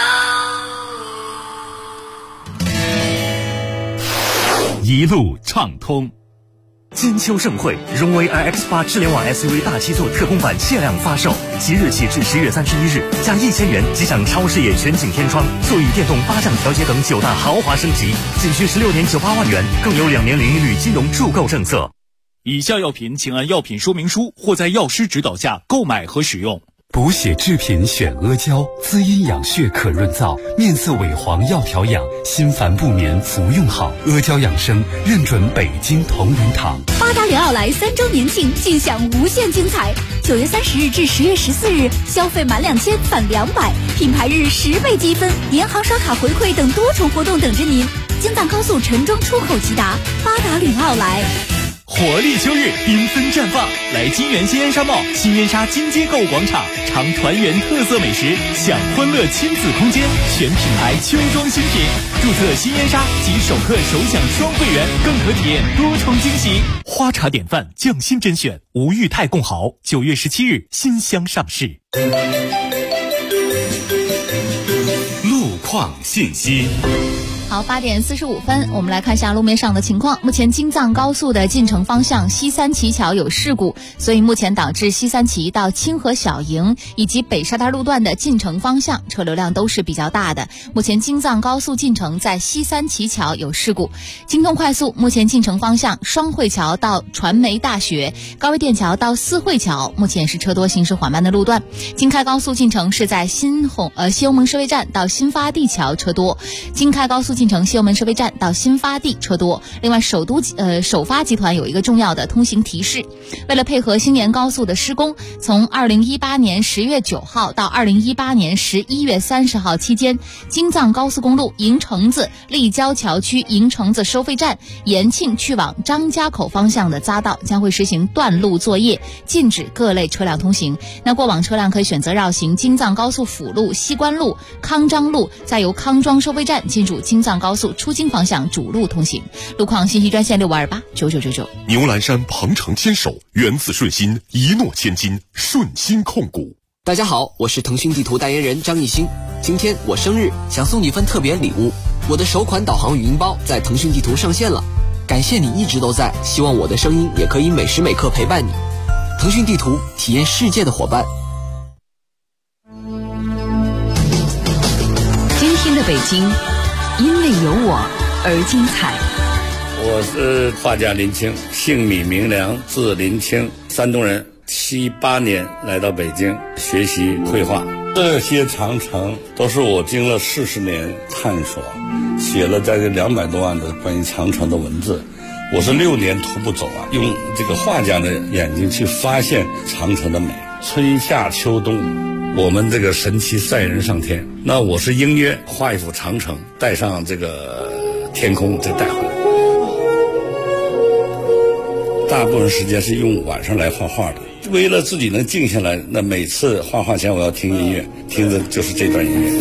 舞。一路畅通。金秋盛会，荣威 iX8 智联网 SUV 大七座特供版限量发售，即日起至10月31日，加1000元即享超视野全景天窗、座椅电动8降调节等9大豪华升级，仅需16年98万元，更有2年零利率金融助购政策。以下药品请按药品说明书或在药师指导下购买和使用。 补血制品选阿胶，滋阴养血可润燥，面色萎黄要调养，心烦不眠服用好。阿胶养生认准北京同仁堂。 八达岭奥莱3周年庆，尽享无限精彩。9月30日至10月14日，消费满2000返200，品牌日10倍积分，银行刷卡回馈等多重活动等着您。京藏高速陈庄出口直达，八达岭奥莱。 活力秋日，缤纷绽放，来金源新烟沙贸新烟沙金街购物广场，尝团圆特色美食，享欢乐亲子空间，全品牌秋装新品，注册新烟沙及首客首享双会员，更可体验多重惊喜。花茶典范匠心甄选，吴裕泰贡豪，9月17日新箱上市。 路况信息。 好，8点45分，我们来看一下路面上的情况。目前京藏高速的进城方向西三旗桥有事故，所以目前导致西三旗到清河小营以及北沙滩路段的进城方向车流量都是比较大的。目前京藏高速进城在西三旗桥有事故。京通快速目前进城方向双汇桥到传媒大学、高威电桥到四惠桥目前是车多行驶缓慢的路段。京开高速进城是在西欧盟收费站到新发地桥车多。京开高速进城西欧门收费站到新发地车多。另外首发集团有一个重要的通行提示，为了配合新延高速的施工，从2018年10月9号到2018年11月30号期间，京藏高速公路营城子立交桥区营城子收费站延庆去往张家口方向的匝道将会实行断路作业，禁止各类车辆通行。那过往车辆可以选择绕行京藏高速辅路、西关路、康庄路，再由康庄收费站进入京藏高速出京方向主路通行。路况信息专线65289999。 牛栏山鹏程牵手，源自顺心，一诺千金，顺心控股。 大家好，我是腾讯地图代言人张艺兴。今天我生日，想送你份特别礼物。我的首款导航语音包在腾讯地图上线了，感谢你一直都在，希望我的声音也可以每时每刻陪伴你。腾讯地图，体验世界的伙伴。 今天的北京，因为有我而精彩。 我是画家林清，姓米名良，字林清，山东人， 7、8年来到北京学习绘画，这些长城都是我经了40年探索，写了大概200多万的关于长城的文字。我是6年徒步走啊，用这个画家的眼睛去发现长城的美。春夏秋冬，我们这个神奇赛人上天。那我是应约画一幅长城，带上这个天空再带回来。大部分时间是用晚上来画画的，为了自己能静下来，那每次画画前我要听音乐，听的就是这段音乐。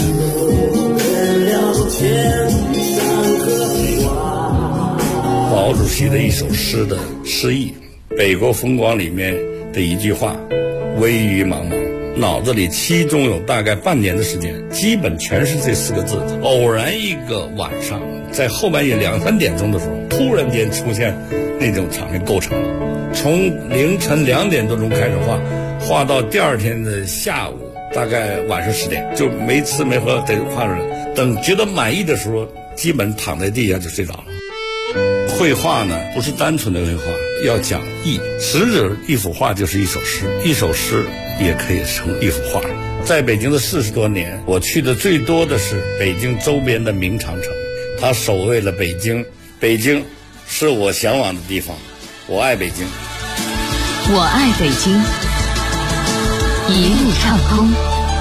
毛主席的一首诗的诗意，《北国风光》里面的一句话，微雨茫茫，脑子里其中有大概半年的时间，基本全是这4个字。偶然一个晚上，在后半夜2、3点钟的时候，突然间出现那种场面构成了。从凌晨2点多钟开始画到第2天的下午，大概晚上10点，就没吃没喝得画出来。等觉得满意的时候，基本躺在地下就睡着了。绘画呢，不是单纯的绘画，要讲意。实质一幅画就是一首诗，一首诗也可以成一幅画。在北京的40多年，我去的最多的是北京周边的明长城，它守卫了北京。北京是我向往的地方，我爱北京。 我爱北京，一路畅通。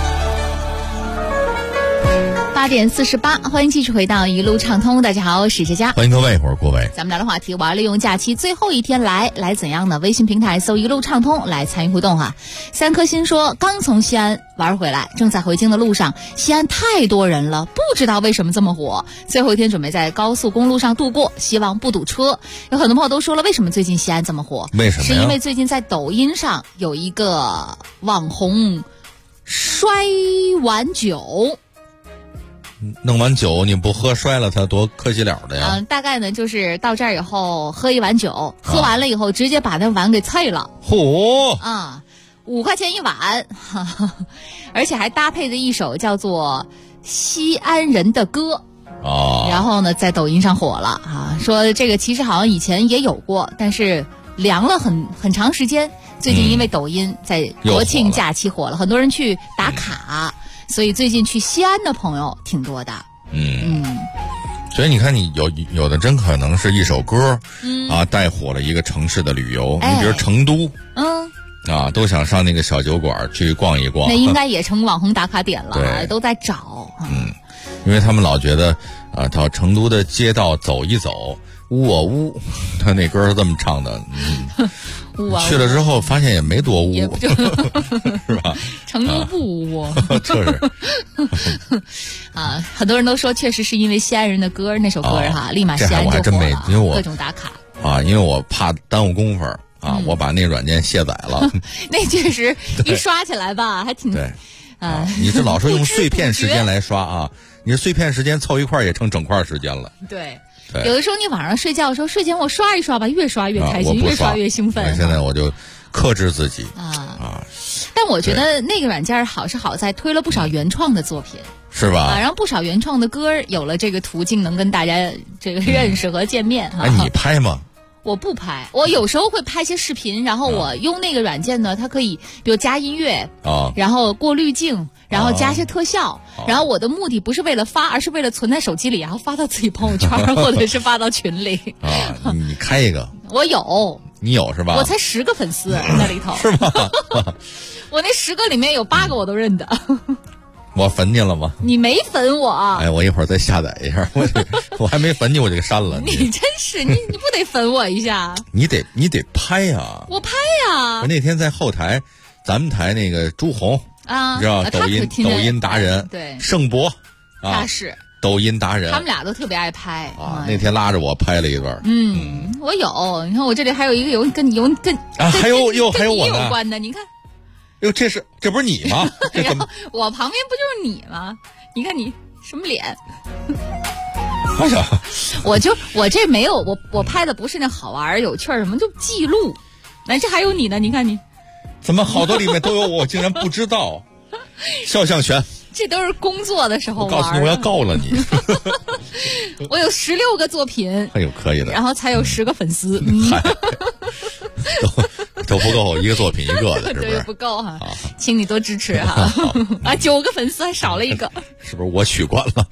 8点48，欢迎继续回到一路畅通。大家好，我是佳佳， 欢迎各位，我是郭伟。 咱们聊的话题，我要利用假期最后一天来怎样呢？微信平台搜一路畅通来参与互动哈。3颗星说，刚从西安玩回来，正在回京的路上，西安太多人了，不知道为什么这么火。最后一天准备在高速公路上度过，希望不堵车。有很多朋友都说了，为什么最近西安这么火？ 为什么呀？ 是因为最近在抖音上有一个网红摔碗酒。 弄完酒你不喝摔了它多可惜了的呀。 大概呢就是到这儿以后喝一碗酒，喝完了以后直接把那碗给碎了。5块钱一碗，而且还搭配着一首叫做西安人的歌。然后呢在抖音上火了啊，说这个其实好像以前也有过，但是凉了很长时间。最近因为抖音在国庆假期火了，很多人去打卡。所以最近去西安的朋友挺多的。 所以你看，你有的真可能是一首歌，带火了一个城市的旅游。你比如成都，都想上那个小酒馆去逛一逛。 那应该也成网红打卡点了，都在找。 因为他们老觉得到成都的街道走一走，呜我呜，他那歌是这么唱的。去了之后发现也没多污，是吧？ 成都不污， 这是很多人都说确实是因为西安人的歌那首歌立马西安就火了， 因为我各种打卡因为我怕耽误功夫我把那软件卸载了。 那确实一刷起来吧，还挺对你是老说用碎片时间来刷你是碎片时间凑一块也成整块时间了。 对。有的时候你晚上睡觉的时候，睡前我刷一刷吧，越刷越开心，越刷越兴奋。 现在我就克制自己但我觉得那个软件好是好在推了不少原创的作品， 是吧？ 然后不少原创的歌有了这个途径，能跟大家这个认识和见面。 你拍吗？ 我不拍，我有时候会拍些视频，然后我用那个软件呢，它可以比如加音乐然后过滤镜，然后加些特效，然后我的目的不是为了发，而是为了存在手机里，然后发到自己朋友圈或者是发到群里。 你开一个？ 我有。 你有是吧？ 我才10个粉丝那里头。 是吗？ 我那10个里面有8个我都认得。 我粉你了吗？ 你没粉我。 我一会儿再下载一下。我还没粉你，我就给删了。 你真是你不得粉我一下？ 你得拍呀！ 我拍呀！ 我那天在后台，咱们台那个朱红你知道抖音达人对盛博他是抖音达人， 他们俩都特别爱拍那天拉着我拍了一段。 我有，你看我这里还有一个跟还有我有关的，你看。 这不是你吗？ 然后我旁边不就是你吗？你看你什么脸？ 哎呀， 我这没有，我拍的不是那好玩有趣什么，就记录。这还有你呢，你看你。 怎么好多里面都有我，竟然不知道？肖像权。 这都是工作的时候玩。 我告诉你，我要告了你。 我有16个作品。 可以的。 然后才有10个粉丝。 都不够一个作品一个的，是不是？ 对，不够哈，请你多支持哈。9个粉丝还少了一个， 是不是我取关了？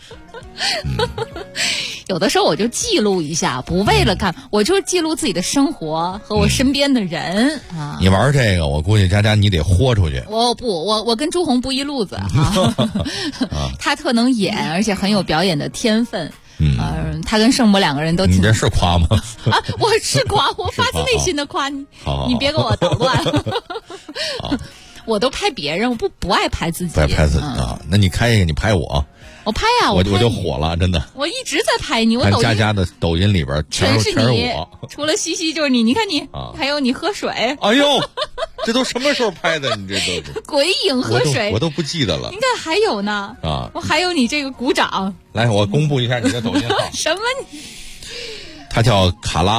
有的时候我就记录一下，不为了看，我就是记录自己的生活和我身边的人啊。 你玩这个，我估计佳佳你得豁出去。 我跟朱红不一路子哈，他特能演，而且很有表演的天分。他跟圣母2个人都挺。 你这是夸吗？ 啊，我是夸，我发自内心的夸你，你别给我捣乱。我都拍别人，我不爱拍自己。 不爱拍自己啊？那你开一个，你拍我。 我拍呀， 我就火了，真的。 我一直在拍你，我抖音佳佳的抖音里边全是你， 除了西西就是你。你看你，还有你喝水。 哎呦，这都什么时候拍的？你这都是鬼影喝水， 我都不记得了。 你看还有呢啊，我还有你这个鼓掌。 来，我公布一下你的抖音号。 什么？ 他叫卡拉。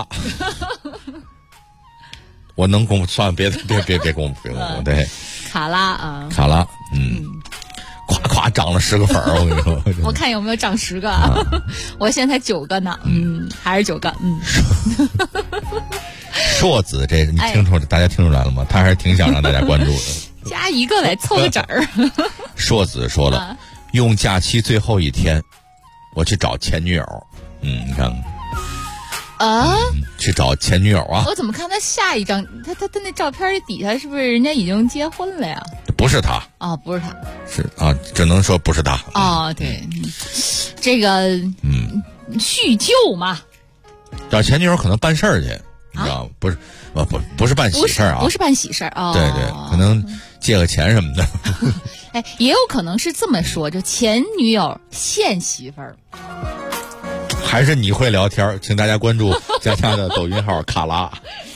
我能公布，算了，别公布，对。 卡拉啊， 卡拉，夸夸涨了10个粉儿，我跟你说。 我看有没有涨10个，我现在才9个呢，还是9个， 硕子，这你听出大家听出来了吗？他还是挺想让大家关注的。 加一个来凑个整儿。 硕子说了，用假期最后一天，我去找前女友。你看。去找前女友啊！ 我怎么看他下一张，他那照片底下是不是人家已经结婚了呀？ 不是他不是他， 是啊，只能说不是他。 对，这个叙旧嘛， 找前女友可能办事儿去，你知道吗？不是办喜事儿啊， 不是办喜事儿啊。 对，可能借个钱什么的。 也有可能是这么说，就前女友现媳妇儿。 还是你会聊天，请大家关注佳佳的抖音号卡拉。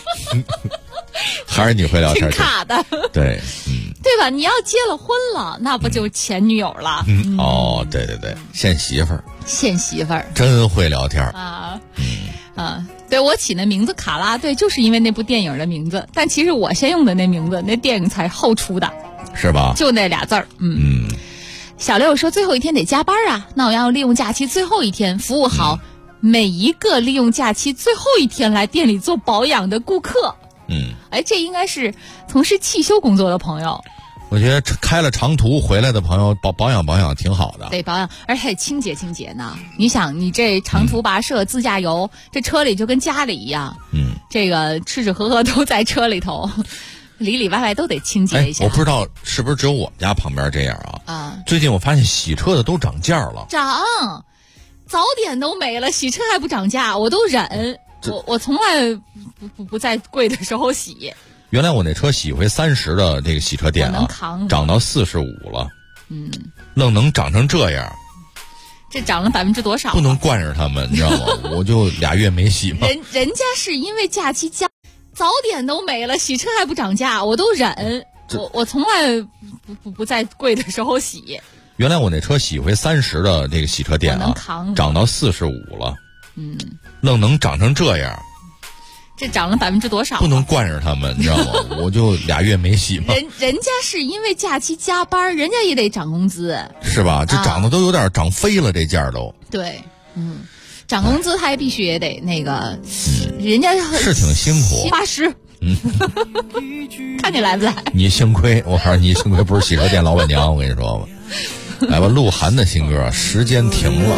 还是你会聊天， 挺卡的。 对， 对吧？你要结了婚了，那不就前女友了？ 对，现媳妇儿，真会聊天啊。对，我起那名字卡拉，对，就是因为那部电影的名字。但其实我先用的那名字，那电影才后出的， 是吧？ 就那俩字儿。小六说最后一天得加班啊，那我要利用假期最后一天服务好每一个利用假期最后一天来店里做保养的顾客。这应该是从事汽修工作的朋友。 我觉得开了长途回来的朋友保养挺好的。 对，保养，而且清洁呢。你想，你这长途跋涉自驾游，这车里就跟家里一样。这个吃喝喝都在车里头。里里外外都得清洁一下。 我不知道是不是只有我们家旁边这样啊？最近我发现洗车的都涨价了。 涨，早点都没了，洗车还不涨价，我都忍。我从来不在贵的时候洗。 原来我那车洗回30的这个洗车店涨到45了。愣能涨成这样。 这涨了%多少？ 不能惯着他们，你知道吗？我就2月没洗嘛。 人家是因为假期早点都没了，洗车还不涨价，我都忍。我从来不在贵的时候洗。 原来我那车洗回30的这个洗车店涨到45了。愣能涨成这样。 这涨了多少？ 不能惯着他们，你知道吗？我就2月没洗嘛。 人家是因为假期加班，人家也得涨工资， 是吧？这涨的都有点涨飞了，这价都。 对，涨工资他也必须也得那个，人家是挺辛苦 ，80。看你来不来？ 你幸亏，我告诉你，幸亏不是洗车店老板娘，我跟你说吧。来吧，鹿晗的新歌《时间停了》。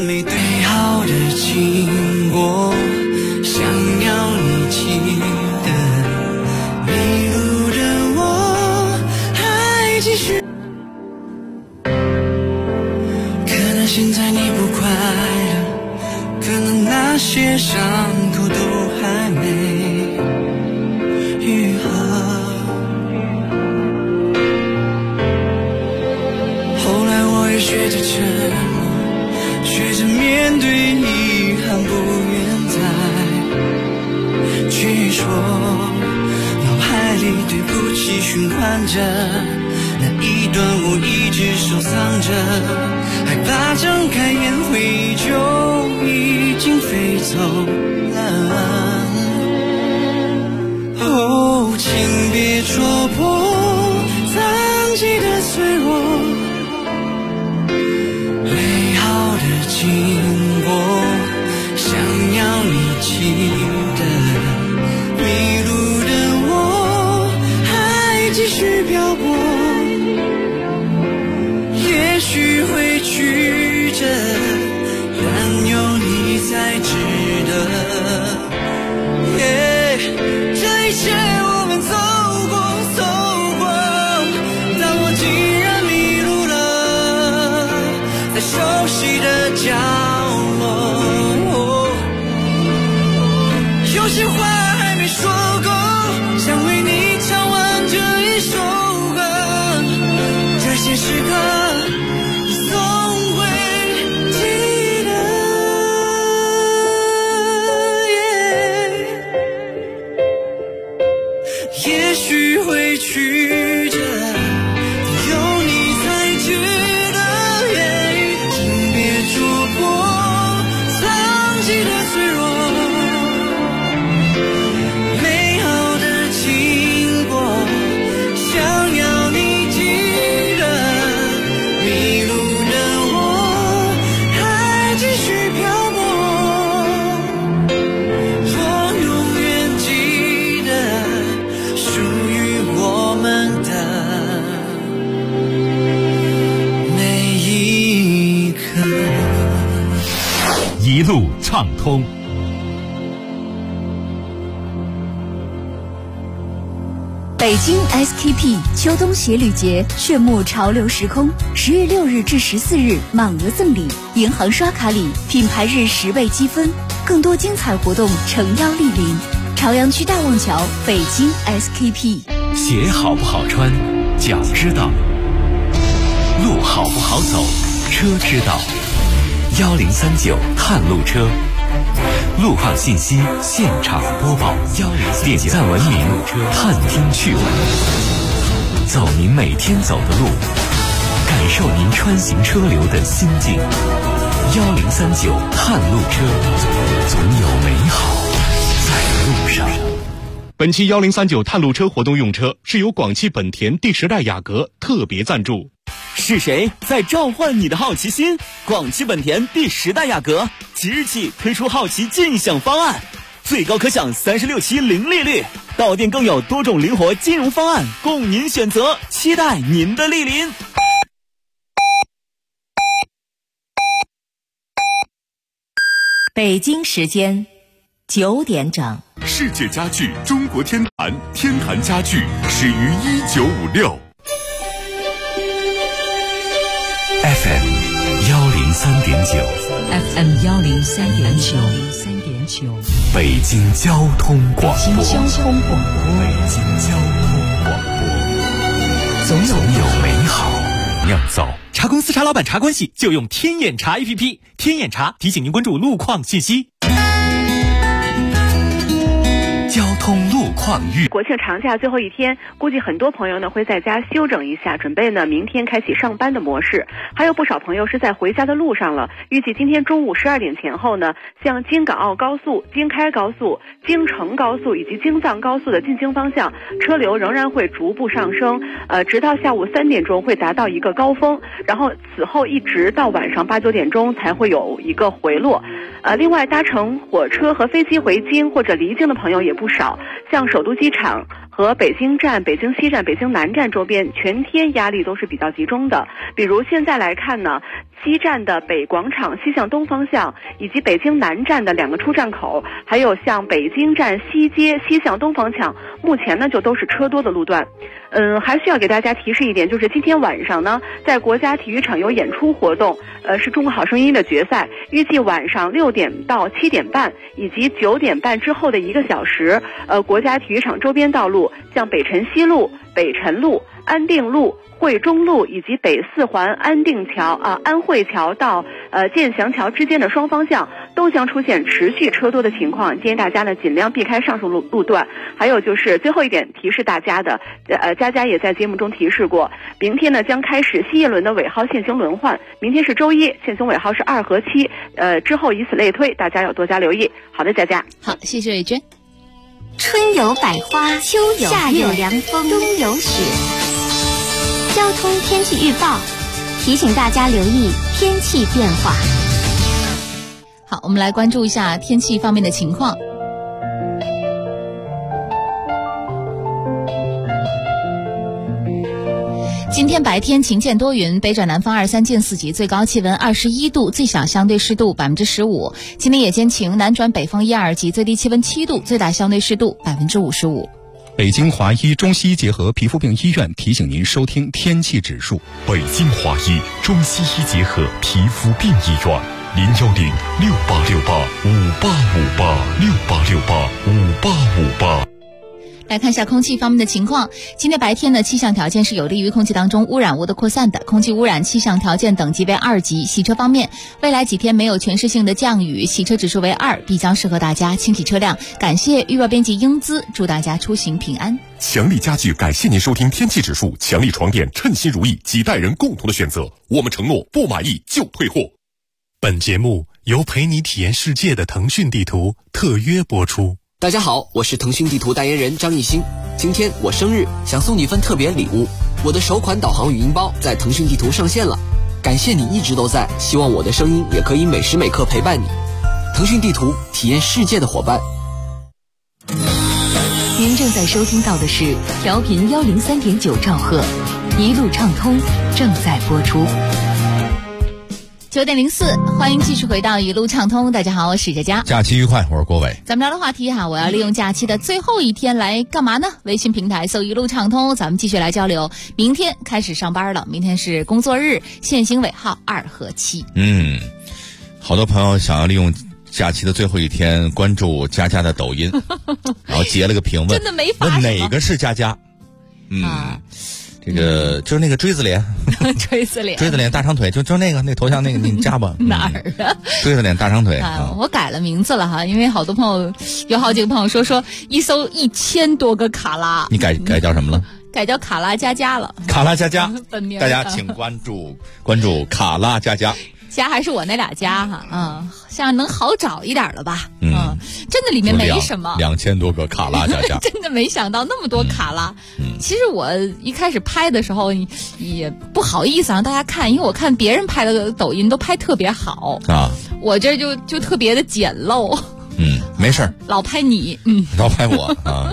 想要你记得，迷路的我还继续。可能现在你不快乐，可能那些伤口都还没愈合。后来我也学着沉默，学着面对遗憾，不愿再去说，脑海里对不起循环着，那一段我一直收藏着，害怕睁开眼回忆就已经飞走了。哦，请别戳破藏起的脆弱，美好的经过，想要你记得。迷路的我也许会曲折，有你才觉得愿意，请别戳破藏起的脆弱。美好的经过，想要你记得，迷路的我还继续漂泊。我永远记得属于我们的每一刻。 一路畅通。 北京 SKP 秋冬鞋履节炫目潮流时空，10月6日至14日满额赠礼，银行刷卡礼，品牌日10倍积分，更多精彩活动诚邀莅临。朝阳区大望桥，北京 SKP。 鞋好不好穿，脚知道；路好不好走，车知道。1039探路车，路况信息现场播报，点赞文明，探听趣闻，走您每天走的路，感受您穿行车流的心境。1039探路车，总有美好在路上。 本期1039探路车活动用车是由广汽本田第10代雅阁特别赞助。 是谁在召唤你的好奇心？广汽本田第10代雅阁即日起推出好奇尽享方案，最高可享36期零利率，到店更有多种灵活金融方案供您选择，期待您的莅临。 北京时间9点整。 世界家具中国天坛，天坛家具始于1956。 FM 103.9 FM 103.9， 北京交通广播， 北京交通广播，总有美好酿造。 茶公司茶老板茶关系就用天眼茶 APP， 天眼茶提醒您关注路况信息。交通路况预。 国庆长假最后一天，估计很多朋友呢会在家休整一下，准备呢明天开启上班的模式。还有不少朋友是在回家的路上了。预计今天中午12点前后呢，像京港澳高速、京开高速、京承高速以及京藏高速的进京方向，车流仍然会逐步上升，直到下午3点钟会达到一个高峰，然后此后一直到晚上8、9点钟才会有一个回落。另外搭乘火车和飞机回京或者离京的朋友也不少，像首都机场和北京站、北京西站、北京南站周边全天压力都是比较集中的。比如现在来看呢，西站的北广场西向东方向，以及北京南站的2个出站口，还有像北京站西街西向东方向，目前呢就都是车多的路段。还需要给大家提示一点，就是今天晚上呢，在国家体育场有演出活动，是中国好声音的决赛，预计晚上6点到7点半以及9点半之后的1个小时，国家体育场周边道路，像北辰西路、北辰路、安定路、汇中路以及北4环安定桥安慧桥到建祥桥之间的双方向都将出现持续车多的情况，建议大家呢尽量避开上述路段。还有就是最后一点提示大家的，佳佳也在节目中提示过，明天呢将开始新一轮的尾号限行轮换，明天是周一，限行尾号是2和7，之后以此类推，大家要多加留意。好的，佳佳。 好，谢谢瑞娟。 春有百花，秋有夏有凉风，冬有雪。交通天气预报提醒大家留意天气变化。 好，我们来关注一下天气方面的情况。今天白天晴见多云，北转南风2、3进4级，最高气温21度，最小相对湿度15%。今天夜间晴，南转北风1、2级，最低气温7度，最大相对湿度55%。 北京华医中西医结合皮肤病医院提醒您收听天气指数。 北京华医中西医结合皮肤病医院，01068685858，68685858。 来看一下空气方面的情况。今天白天的气象条件是有利于空气当中污染物的扩散的，空气污染气象条件等级为2级。洗车方面，未来几天没有全市性的降雨，洗车指数为2，必将适合大家清洗车辆。感谢预报编辑英姿，祝大家出行平安。 强力家具感谢您收听天气指数，强力床垫称心如意，几代人共同的选择，我们承诺不满意就退货。 本节目由陪你体验世界的腾讯地图特约播出。 大家好，我是腾讯地图代言人张艺兴。今天我生日，想送你份特别礼物。我的首款导航语音包在腾讯地图上线了，感谢你一直都在，希望我的声音也可以每时每刻陪伴你。腾讯地图，体验世界的伙伴。 您正在收听到的是调频103.9兆赫，一路畅通正在播出。 9点04，欢迎继续回到一路畅通。大家好，我是佳佳。 假期愉快，我是郭伟。 咱们聊的话题哈，我要利用假期的最后一天来干嘛呢？微信平台搜一路畅通，咱们继续来交流。明天开始上班了，明天是工作日，限行尾号2和7。 好多朋友想要利用假期的最后一天关注佳佳的抖音，然后截了个评论， 真的没法问哪个是佳佳？这个就是那个锥子脸， 锥子脸大长腿，就那个那头像那个，你加吧。 哪儿啊？ 锥子脸大长腿我改了名字了哈，因为好多朋友有好几个朋友说一搜1000多个卡拉， 你改叫什么了？ 改叫卡拉佳佳了。 卡拉佳佳， 本名大家请关注卡拉佳佳。 家还是我那俩家哈，像能好找一点了吧？真的里面没什么。 2000多个卡拉佳佳， 真的没想到那么多卡拉。其实我一开始拍的时候也不好意思让大家看，因为我看别人拍的抖音都拍特别好啊，我这就特别的简陋。 没事儿， 老拍你， 老拍我啊。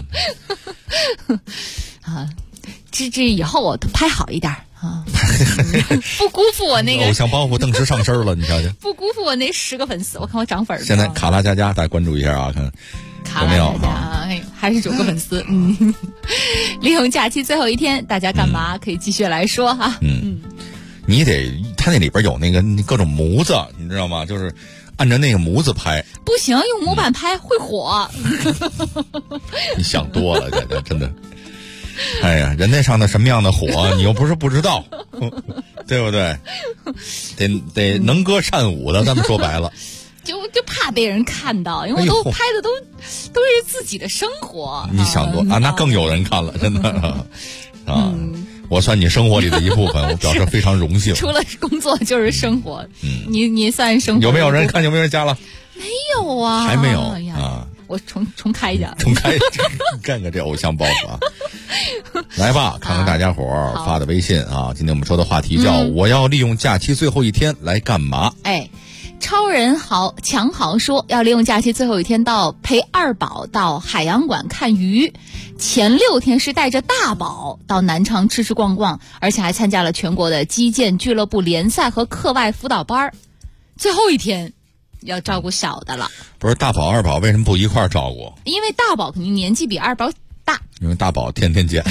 这以后我拍好一点。不辜负我那个偶像包袱顿时上身了，你瞧瞧， 不辜负我那10个粉丝，我看我涨粉了。 现在卡拉佳佳大家关注一下啊，看卡拉佳佳还是9个粉丝。利用假期最后一天，大家干嘛可以继续来说哈。 你得他那里边有那个各种模子，你知道吗？就是按照那个模子拍， 不行，用模板拍会火。 你想多了，真的。哎呀，人那上的什么样的火，你又不是不知道，对不对？得能歌善舞的，咱们说白了， 就怕被人看到，因为我都拍的都是自己的生活。 你想多啊，那更有人看了，真的我算你生活里的一部分，我表示非常荣幸。 除了工作就是生活，你算生活。 有没有人看？有没有人加了？ 没有啊， 还没有啊。 我重开一下， 看看这偶像包袱啊！来吧，看看大家伙儿发的微信啊！今天我们说的话题叫“我要利用假期最后一天来干嘛”。 超人强豪说要利用假期最后一天陪二宝到海洋馆看鱼，前6天是带着大宝到南昌吃逛逛，而且还参加了全国的击剑俱乐部联赛和课外辅导班。最后一天要照顾小的了。 不是大宝二宝为什么不一块照顾？ 因为大宝肯定年纪比二宝大， 因为大宝天天见。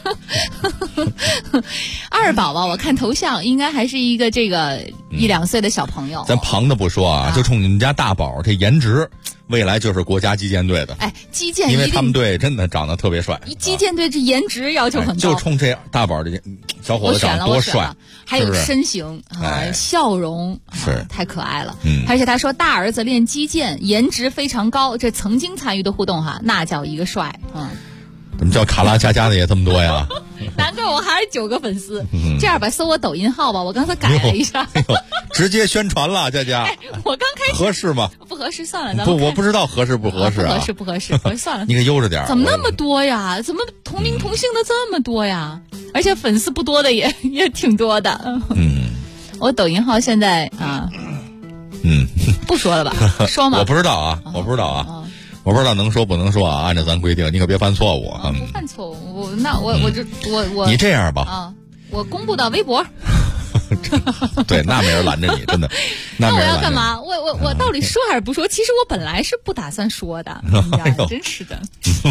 二宝吧，我看头像应该还是一个这个1、2岁的小朋友。 咱旁的不说啊，就冲你们家大宝这颜值，未来就是国家击剑队的。 击剑因为他们队真的长得特别帅。 击剑队这颜值要求很高， 就冲这大宝这小伙子长得多帅， 还有身形笑容是太可爱了。而且他说大儿子练击剑，颜值非常高，这曾经参与的互动那叫一个帅。 怎么叫卡拉佳佳的也这么多呀？ 难怪我还是9个粉丝。这样吧，搜我抖音号吧，我刚才改了一下， 直接宣传了，佳佳。 我刚开始合适吗？ 不合适，算了，咱们我不知道合适不合适啊。 不合适，算了。 你可悠着点。 怎么那么多呀？怎么同名同姓的这么多呀？而且粉丝不多的也挺多的。我抖音号现在不说了吧？说吗？ 我不知道啊，我不知道能说不能说啊，按照咱规定，你可别犯错误啊。 不犯错误，我你这样吧我公布到微博。 对，那没人拦着你，真的。 那我要干嘛？我到底说还是不说？其实我本来是不打算说的，真是的。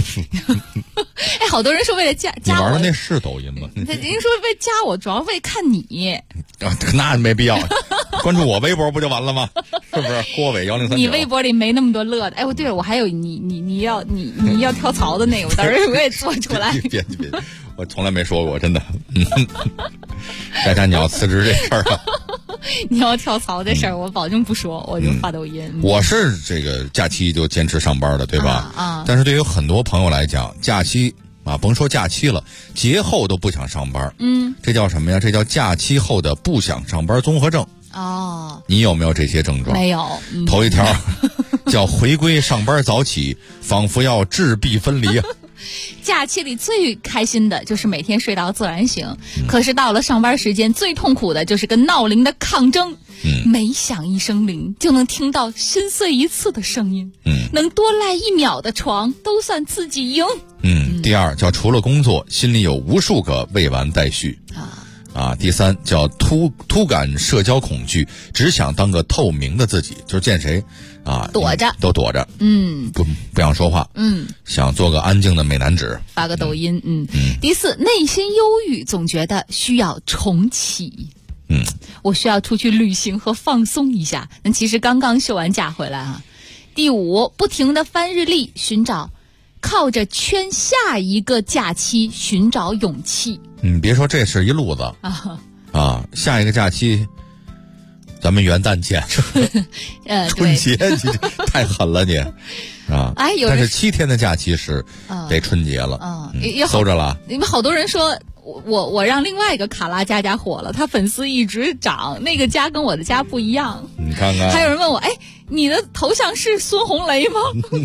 好多人说为了加我， 你玩的那是抖音吗？ 您说为加我，主要为看你。 那没必要。 关注我微博不就完了吗？是不是？郭伟1039。 你微博里没那么多乐的。哎，对了，我还有你要跳槽的那个，我到时候我也做出来。 别，我从来没说过，真的。大家你要辞职这事儿啊。 你要跳槽这事儿，我保证不说，我就发抖音。 我是这个假期就坚持上班的，对吧？但是对于很多朋友来讲，假期啊，甭说假期了，节后都不想上班。这叫什么呀？这叫假期后的不想上班综合症。哦，你有没有这些症状？ 没有。 头一条叫回归上班早起，仿佛要质壁分离啊。 假期里最开心的就是每天睡到自然醒，可是到了上班时间，最痛苦的就是跟闹铃的抗争。每响一声铃，就能听到心碎一次的声音。能多赖1秒的床，都算自己赢。 第二叫除了工作，心里有无数个未完待续。第三叫突感社交恐惧，只想当个透明的自己，就是见谁躲着都躲着，不想说话，想做个安静的美男子， 发个抖音。第四，内心忧郁，总觉得需要重启。我需要出去旅行和放松一下。那其实刚刚休完假回来啊。第五，不停地翻日历，靠着圈下一个假期寻找勇气。 别说这是一路子下一个假期咱们元旦见。春节太狠了你啊！但是7天的假期是得春节了。搜着了。 你们好多人说我让另外一个卡拉家火了，他粉丝一直涨，那个家跟我的家不一样。 你看看。 还有人问我，你的头像是孙红雷吗？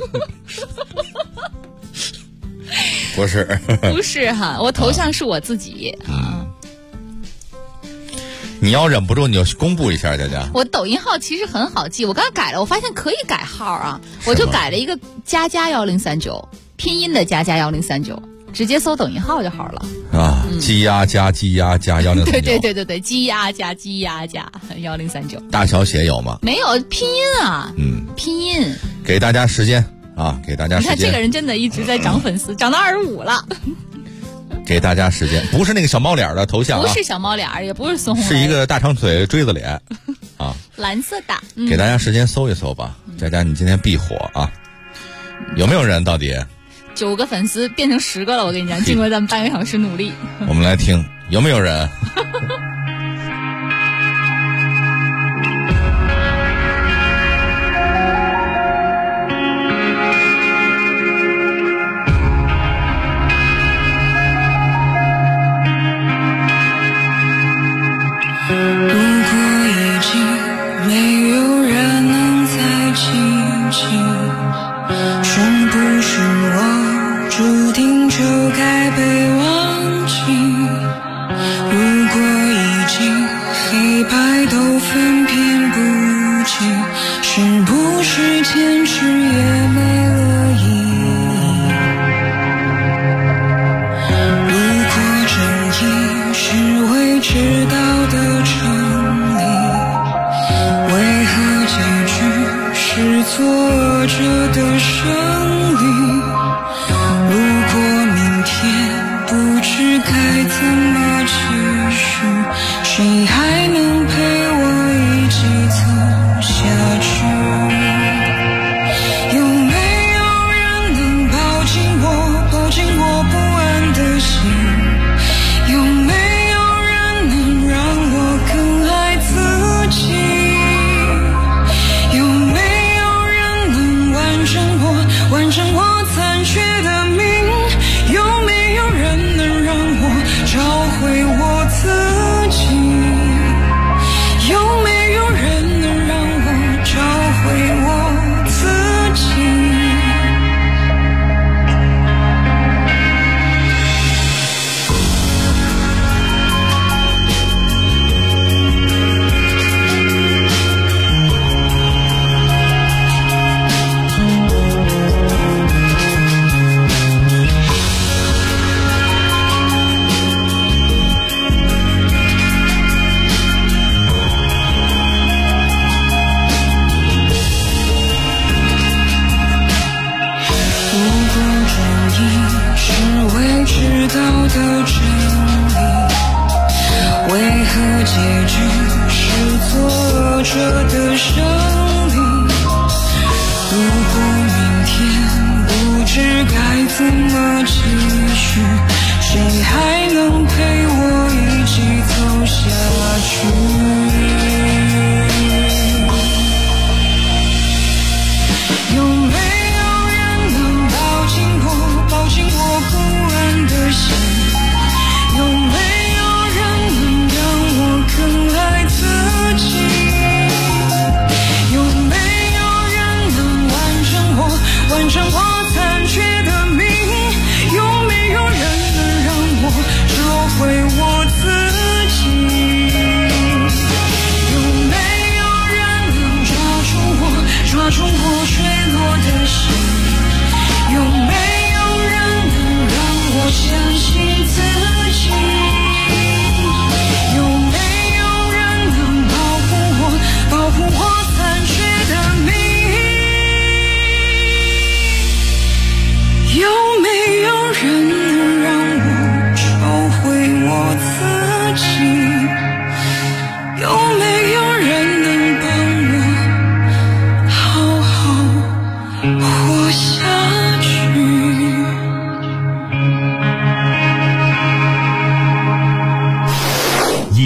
不是， 不是哈，我头像是我自己你要忍不住，你就公布一下，佳佳。 我抖音号其实很好记，我刚刚改了，我发现可以改号啊，我就改了一个佳佳1039，拼音的佳佳1039，直接搜抖音号就好了。 鸡鸭加鸡鸭加1039。 对，鸡鸭加鸡鸭加1039。 大小写有吗？ 没有，拼音啊。拼音。 给大家时间。给大家时间。 你看这个人真的一直在涨粉丝，涨到25了。 给大家时间，不是那个小猫脸的头像不是小猫脸，也不是孙红雷， 是一个大长腿锥子脸蓝色的。 给大家时间搜一搜吧。佳佳，你今天必火啊！有没有人到底 ？9个粉丝变成10个了，我跟你讲，经过咱们半个小时努力。 我们来听有没有人。 为何结局是错？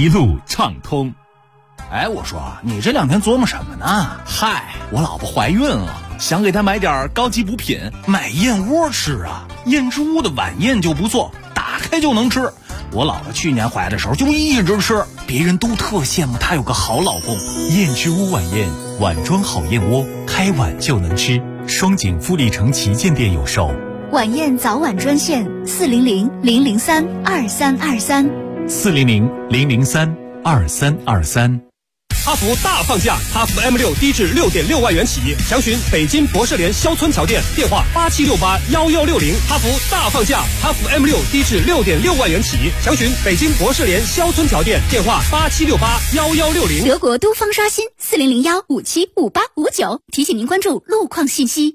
路畅通。 哎，我说你这2天琢磨什么呢？ 嗨，我老婆怀孕了，想给她买点高级补品， 买燕窝吃啊。燕之屋的晚宴就不错，打开就能吃。我老婆去年怀的时候就一直吃，别人都特羡慕她有个好老公。 燕之屋晚宴，碗装好燕窝，开碗就能吃。双井富力城旗舰店有售。 晚宴早晚专线400-003-2323 400-003-2323。 哈弗大放价，哈弗 M6 低至6.6万元起，详询北京博士联肖村桥店，电话87681160。哈弗大放价，哈弗 M6 低至6.6万元起，详询北京博士联肖村桥店，电话87681160。 德国都方刷新4001575859，提醒您关注路况信息。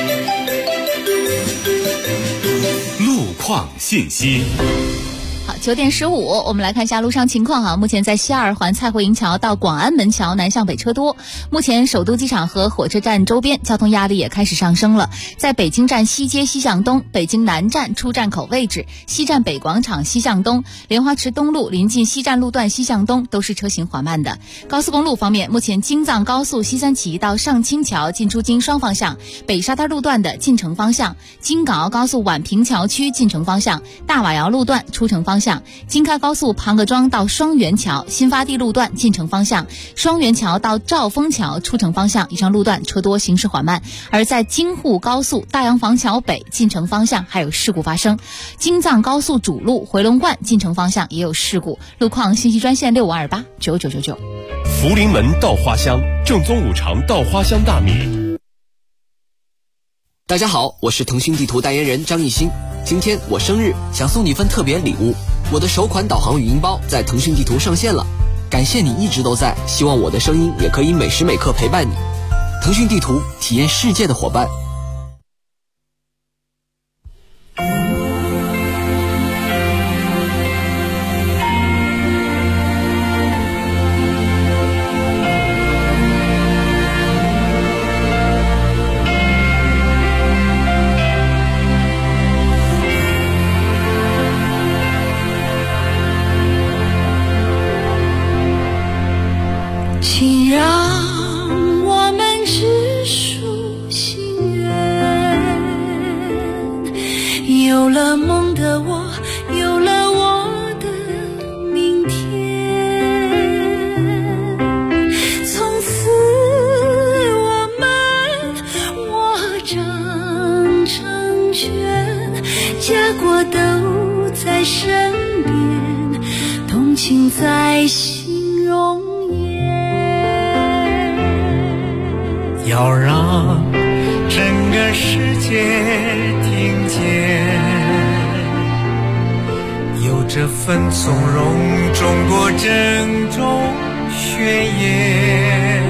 路况信息。 9点15，我们来看一下路上情况哈。目前在西二环蔡慧营桥到广安门桥南向北车多。目前首都机场和火车站周边交通压力也开始上升了。在北京站西街西向东、北京南站出站口位置、西站北广场西向东、莲花池东路临近西站路段西向东都是车行缓慢的。高速公路方面，目前京藏高速西三旗到上清桥进出京双方向、北沙滩路段的进城方向、京港澳高速宛平桥区进城方向、大瓦窑路段出城方向、京开高速庞各庄到双元桥新发地路段进城方向、双元桥到兆丰桥出城方向以上路段车多，行驶缓慢。而在京沪高速大洋房桥北进城方向还有事故发生，京藏高速主路回龙观进城方向也有事故。路况信息专线65289999。 福临门稻花香，正宗五常稻花香大米。 大家好，我是腾讯地图代言人张艺兴。今天我生日，想送你份特别礼物。我的首款导航语音包在腾讯地图上线了，感谢你一直都在，希望我的声音也可以每时每刻陪伴你。腾讯地图，体验世界的伙伴。 请让我们只属心愿，有了梦的我，有了我的明天。从此我们握掌成圈，家国都在身边，动情在心容。 要让整个世界听见，有这份从容，中国正中宣言，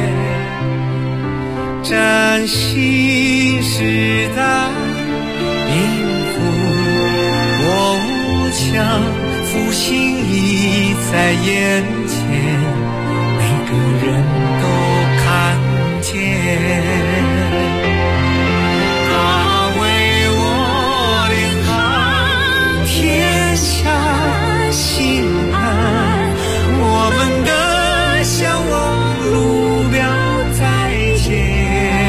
崭新时代民富国无疆，复兴已在眼前，每个人都看他为我领航，天下心安，我们的向往路标再见，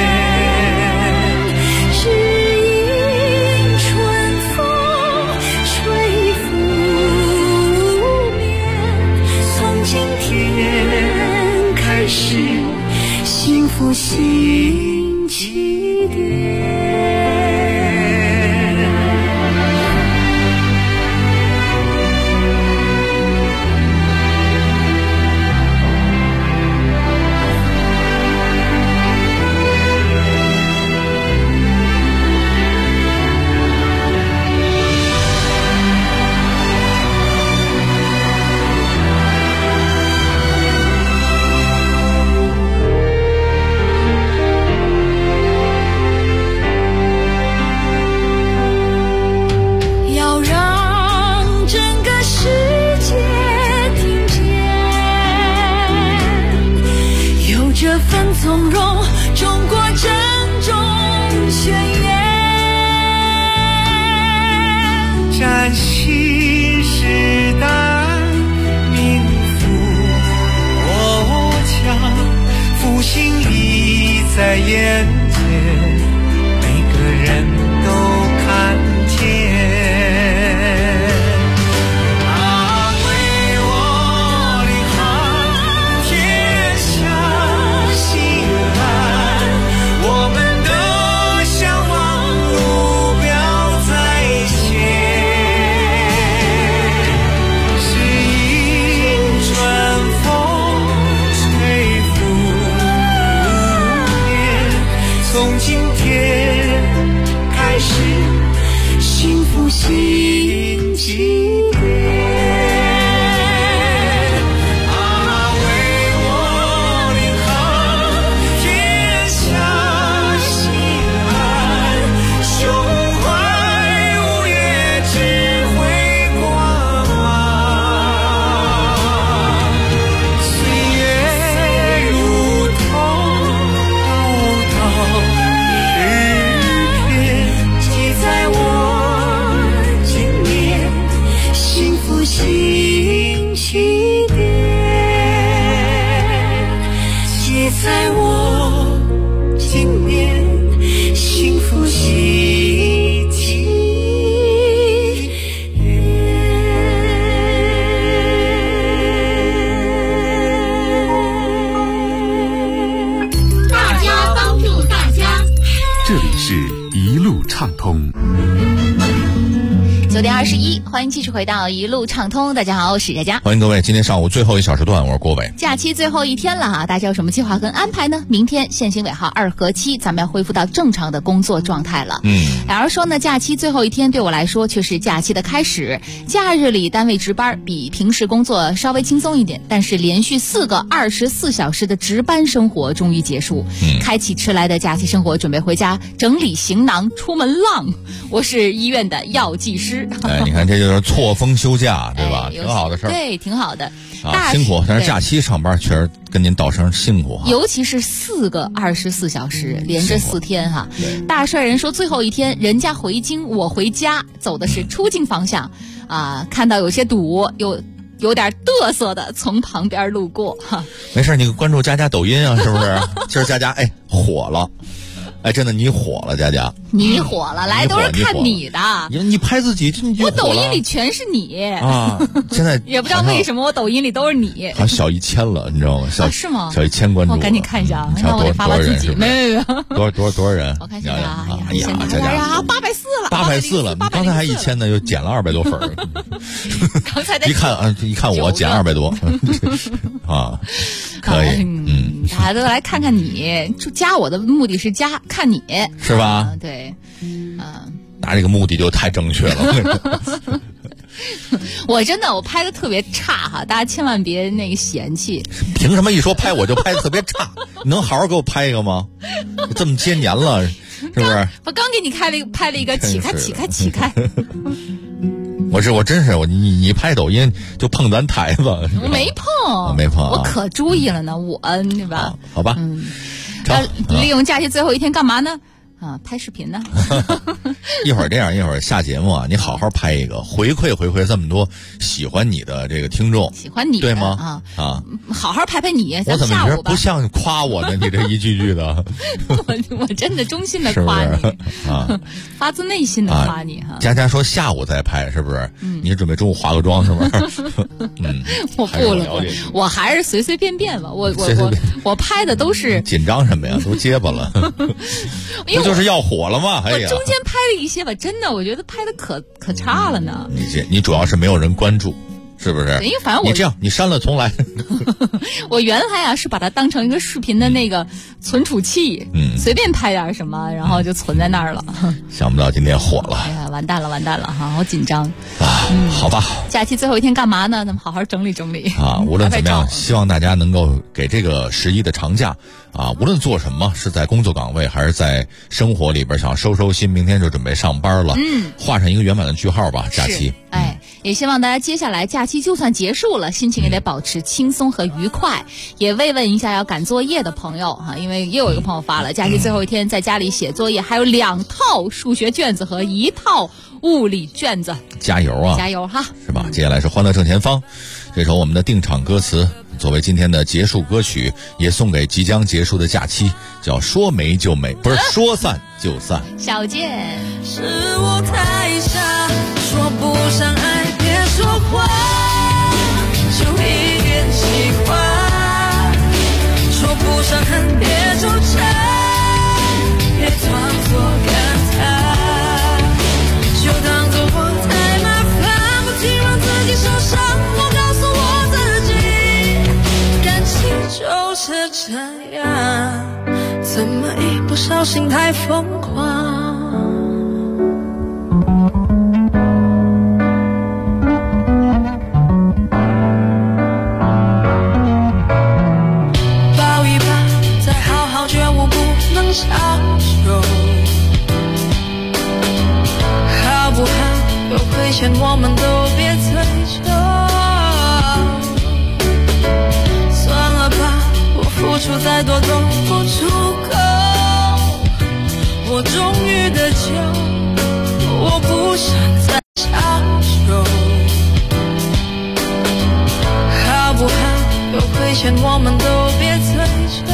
只因春风吹拂面，从今天开始幸福新起点。从容，中国正中宣言， 崭新时代民星期天。 畅通。 9点21，欢迎继续回到一路畅通。大家好，我是佳佳， 欢迎各位。今天上午最后一小时段，我是郭伟。 假期最后一天了哈，大家有什么计划跟安排呢？明天限行尾号2和7，咱们要恢复到正常的工作状态了。假如说呢，假期最后一天对我来说却是假期的开始。假日里单位值班比平时工作稍微轻松一点，但是连续4个24小时的值班生活终于结束，开启迟来的假期生活，准备回家整理行囊出门浪。我是医院的药剂师。 哎，你看这就是错峰休假，对吧？挺好的事儿。 对，挺好的。 辛苦，但是假期上班确实跟您道声辛苦哈。 尤其是4个24小时连着4天哈。大帅人说最后一天，人家回京，我回家，走的是出境方向啊，看到有些堵，有点嘚瑟的从旁边路过哈。 没事，你关注佳佳抖音啊，是不是？今儿佳佳火了。哎，真的你火了，佳佳， 你火了，来都是看你的。 你拍自己， 我抖音里全是你啊！现在也不知道为什么我抖音里都是你， 好像小1000了，你知道吗？ 是吗？ 小1000关注， 我赶紧看一下啊！那我得发自己，没有， 多少人？ 我看一下啊！ 哎呀，佳佳，840了，你刚才还1000呢，又减了200多粉。 刚才一看我减200多啊，可以， 大家都来看看你，加我的目的是看你是吧？ 对， 那这个目的就太正确了。 我拍的特别差哈，大家千万别那个嫌弃。 凭什么一说拍我就拍的特别差？你能好好给我拍一个吗？这么些年了，是不是？ 我刚给你拍了一个起开。 我真是你拍抖音就碰咱台子， 我没碰，我可注意了呢，对吧？ 好吧。 利用假期最后一天干嘛呢？拍视频呢。 一会儿这样，一会儿下节目啊，你好好拍一个，回馈这么多喜欢你的这个听众， 喜欢你的对吗？ 好好拍你。 我怎么觉得不像夸我呢？你这一句句的。 我真的衷心的夸你啊， 发自内心的夸你哈。 佳佳说下午再拍，是不是？你是准备中午化个妆是不是？ 我不了，我还是随便吧。我拍的都是紧张什么呀？都结巴了。不就是要火了吗？ 我中间拍了一些吧，真的，我觉得拍的可差了呢。 你主要是没有人关注，是不是？ 因为反正你这样，你删了重来。 我原来是把它当成一个视频的那个存储器，随便拍点什么，然后就存在那儿了。 想不到今天火了， 哎呀，完蛋了哈，好紧张啊！好吧， 假期最后一天干嘛呢？咱们好好整理整理啊！无论怎么样，希望大家能够给这个11的长假啊，无论做什么，是在工作岗位还是在生活里边，想收心，明天就准备上班了，画上一个圆满的句号吧。假期， 也希望大家接下来假期就算结束了，心情也得保持轻松和愉快。也慰问一下要赶作业的朋友哈，因为也有一个朋友发了，假期最后一天在家里写作业，还有2套数学卷子和1套物理卷子。 加油啊！ 加油哈！ 是吧？接下来是欢乐正前方，这首我们的定场歌词，作为今天的结束歌曲，也送给即将结束的假期，叫说没就没，不是说散就散。 小健， 是我太傻，说不上爱，别说话，就一点喜欢，说不上恨，别纠缠，别装作感叹，就当作我太麻烦，不希望自己受伤，我告诉我自己，感情就是这样，怎么一不小心太疯狂。 亏欠我们都别追究。算了吧，我付出再多都不足够。我终于得救，我不想再强求。好不好？有亏欠我们都别追究。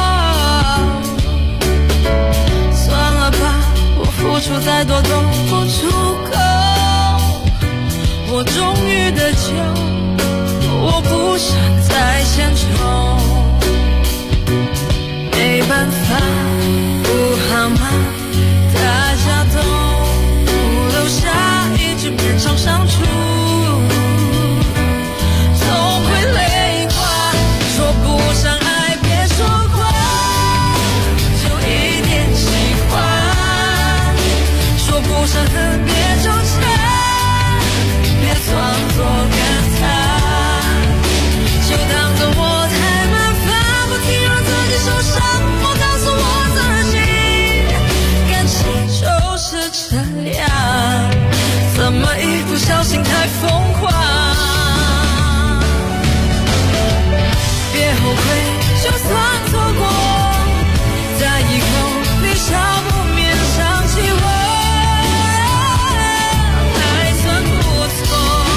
算了吧，我付出再多都不足够。我终于得救，我不想再献丑。没办法，不好吗？大家都留下一直勉强相处，总会累垮。说不上爱别说谎，就一点喜欢。说不上恨别纠缠，别装作感叹。就当作我太麻烦，不停让自己受伤。我告诉我自己，感情就是这样，怎么一不小心太疯狂。别后悔，就算错过，在以后你少不免想起我，还算不错。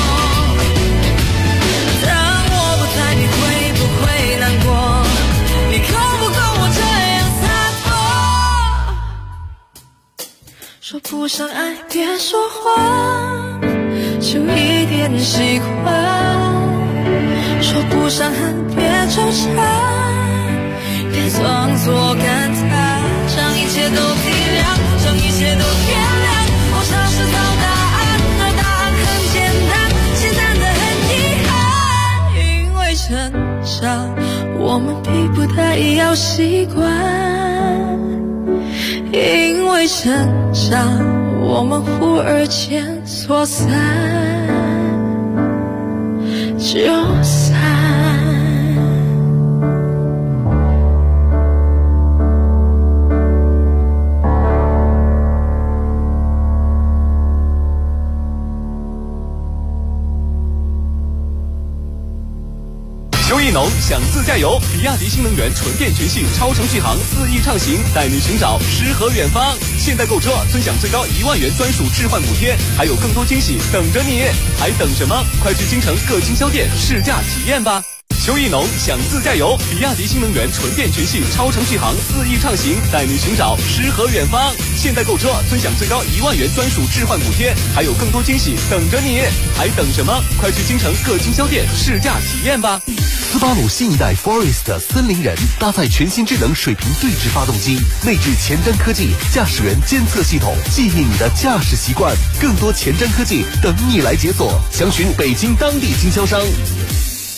当我不在，你会不会难过？你够不够我这样洒脱？说不上爱别说谎，就一点喜欢。说不上恨别纠缠，别装作感叹。让一切都体谅，让一切都原谅。我尝试找答案，而答案很简单，简单的很遗憾。因为成长，我们逼不得已要习惯。因为成长，我们忽而间说散就散。 邱意浓想自驾游，比亚迪新能源纯电全系超程续航4亿畅行，带你寻找诗和远方。现在购车尊享最高1万元专属置换补贴，还有更多惊喜等着你，还等什么？快去京城各经销店试驾体验吧！邱意浓想自驾游，比亚迪新能源纯电全系超程续航4亿畅行，带你寻找诗和远方。现在购车尊享最高1万元专属置换补贴，还有更多惊喜等着你，还等什么？快去京城各经销店试驾体验吧！ 斯巴鲁新一代 Forest 森林人搭载全新智能水平对置发动机，内置前瞻科技驾驶员监测系统，记忆你的驾驶习惯。更多前瞻科技等你来解锁，详询北京当地经销商。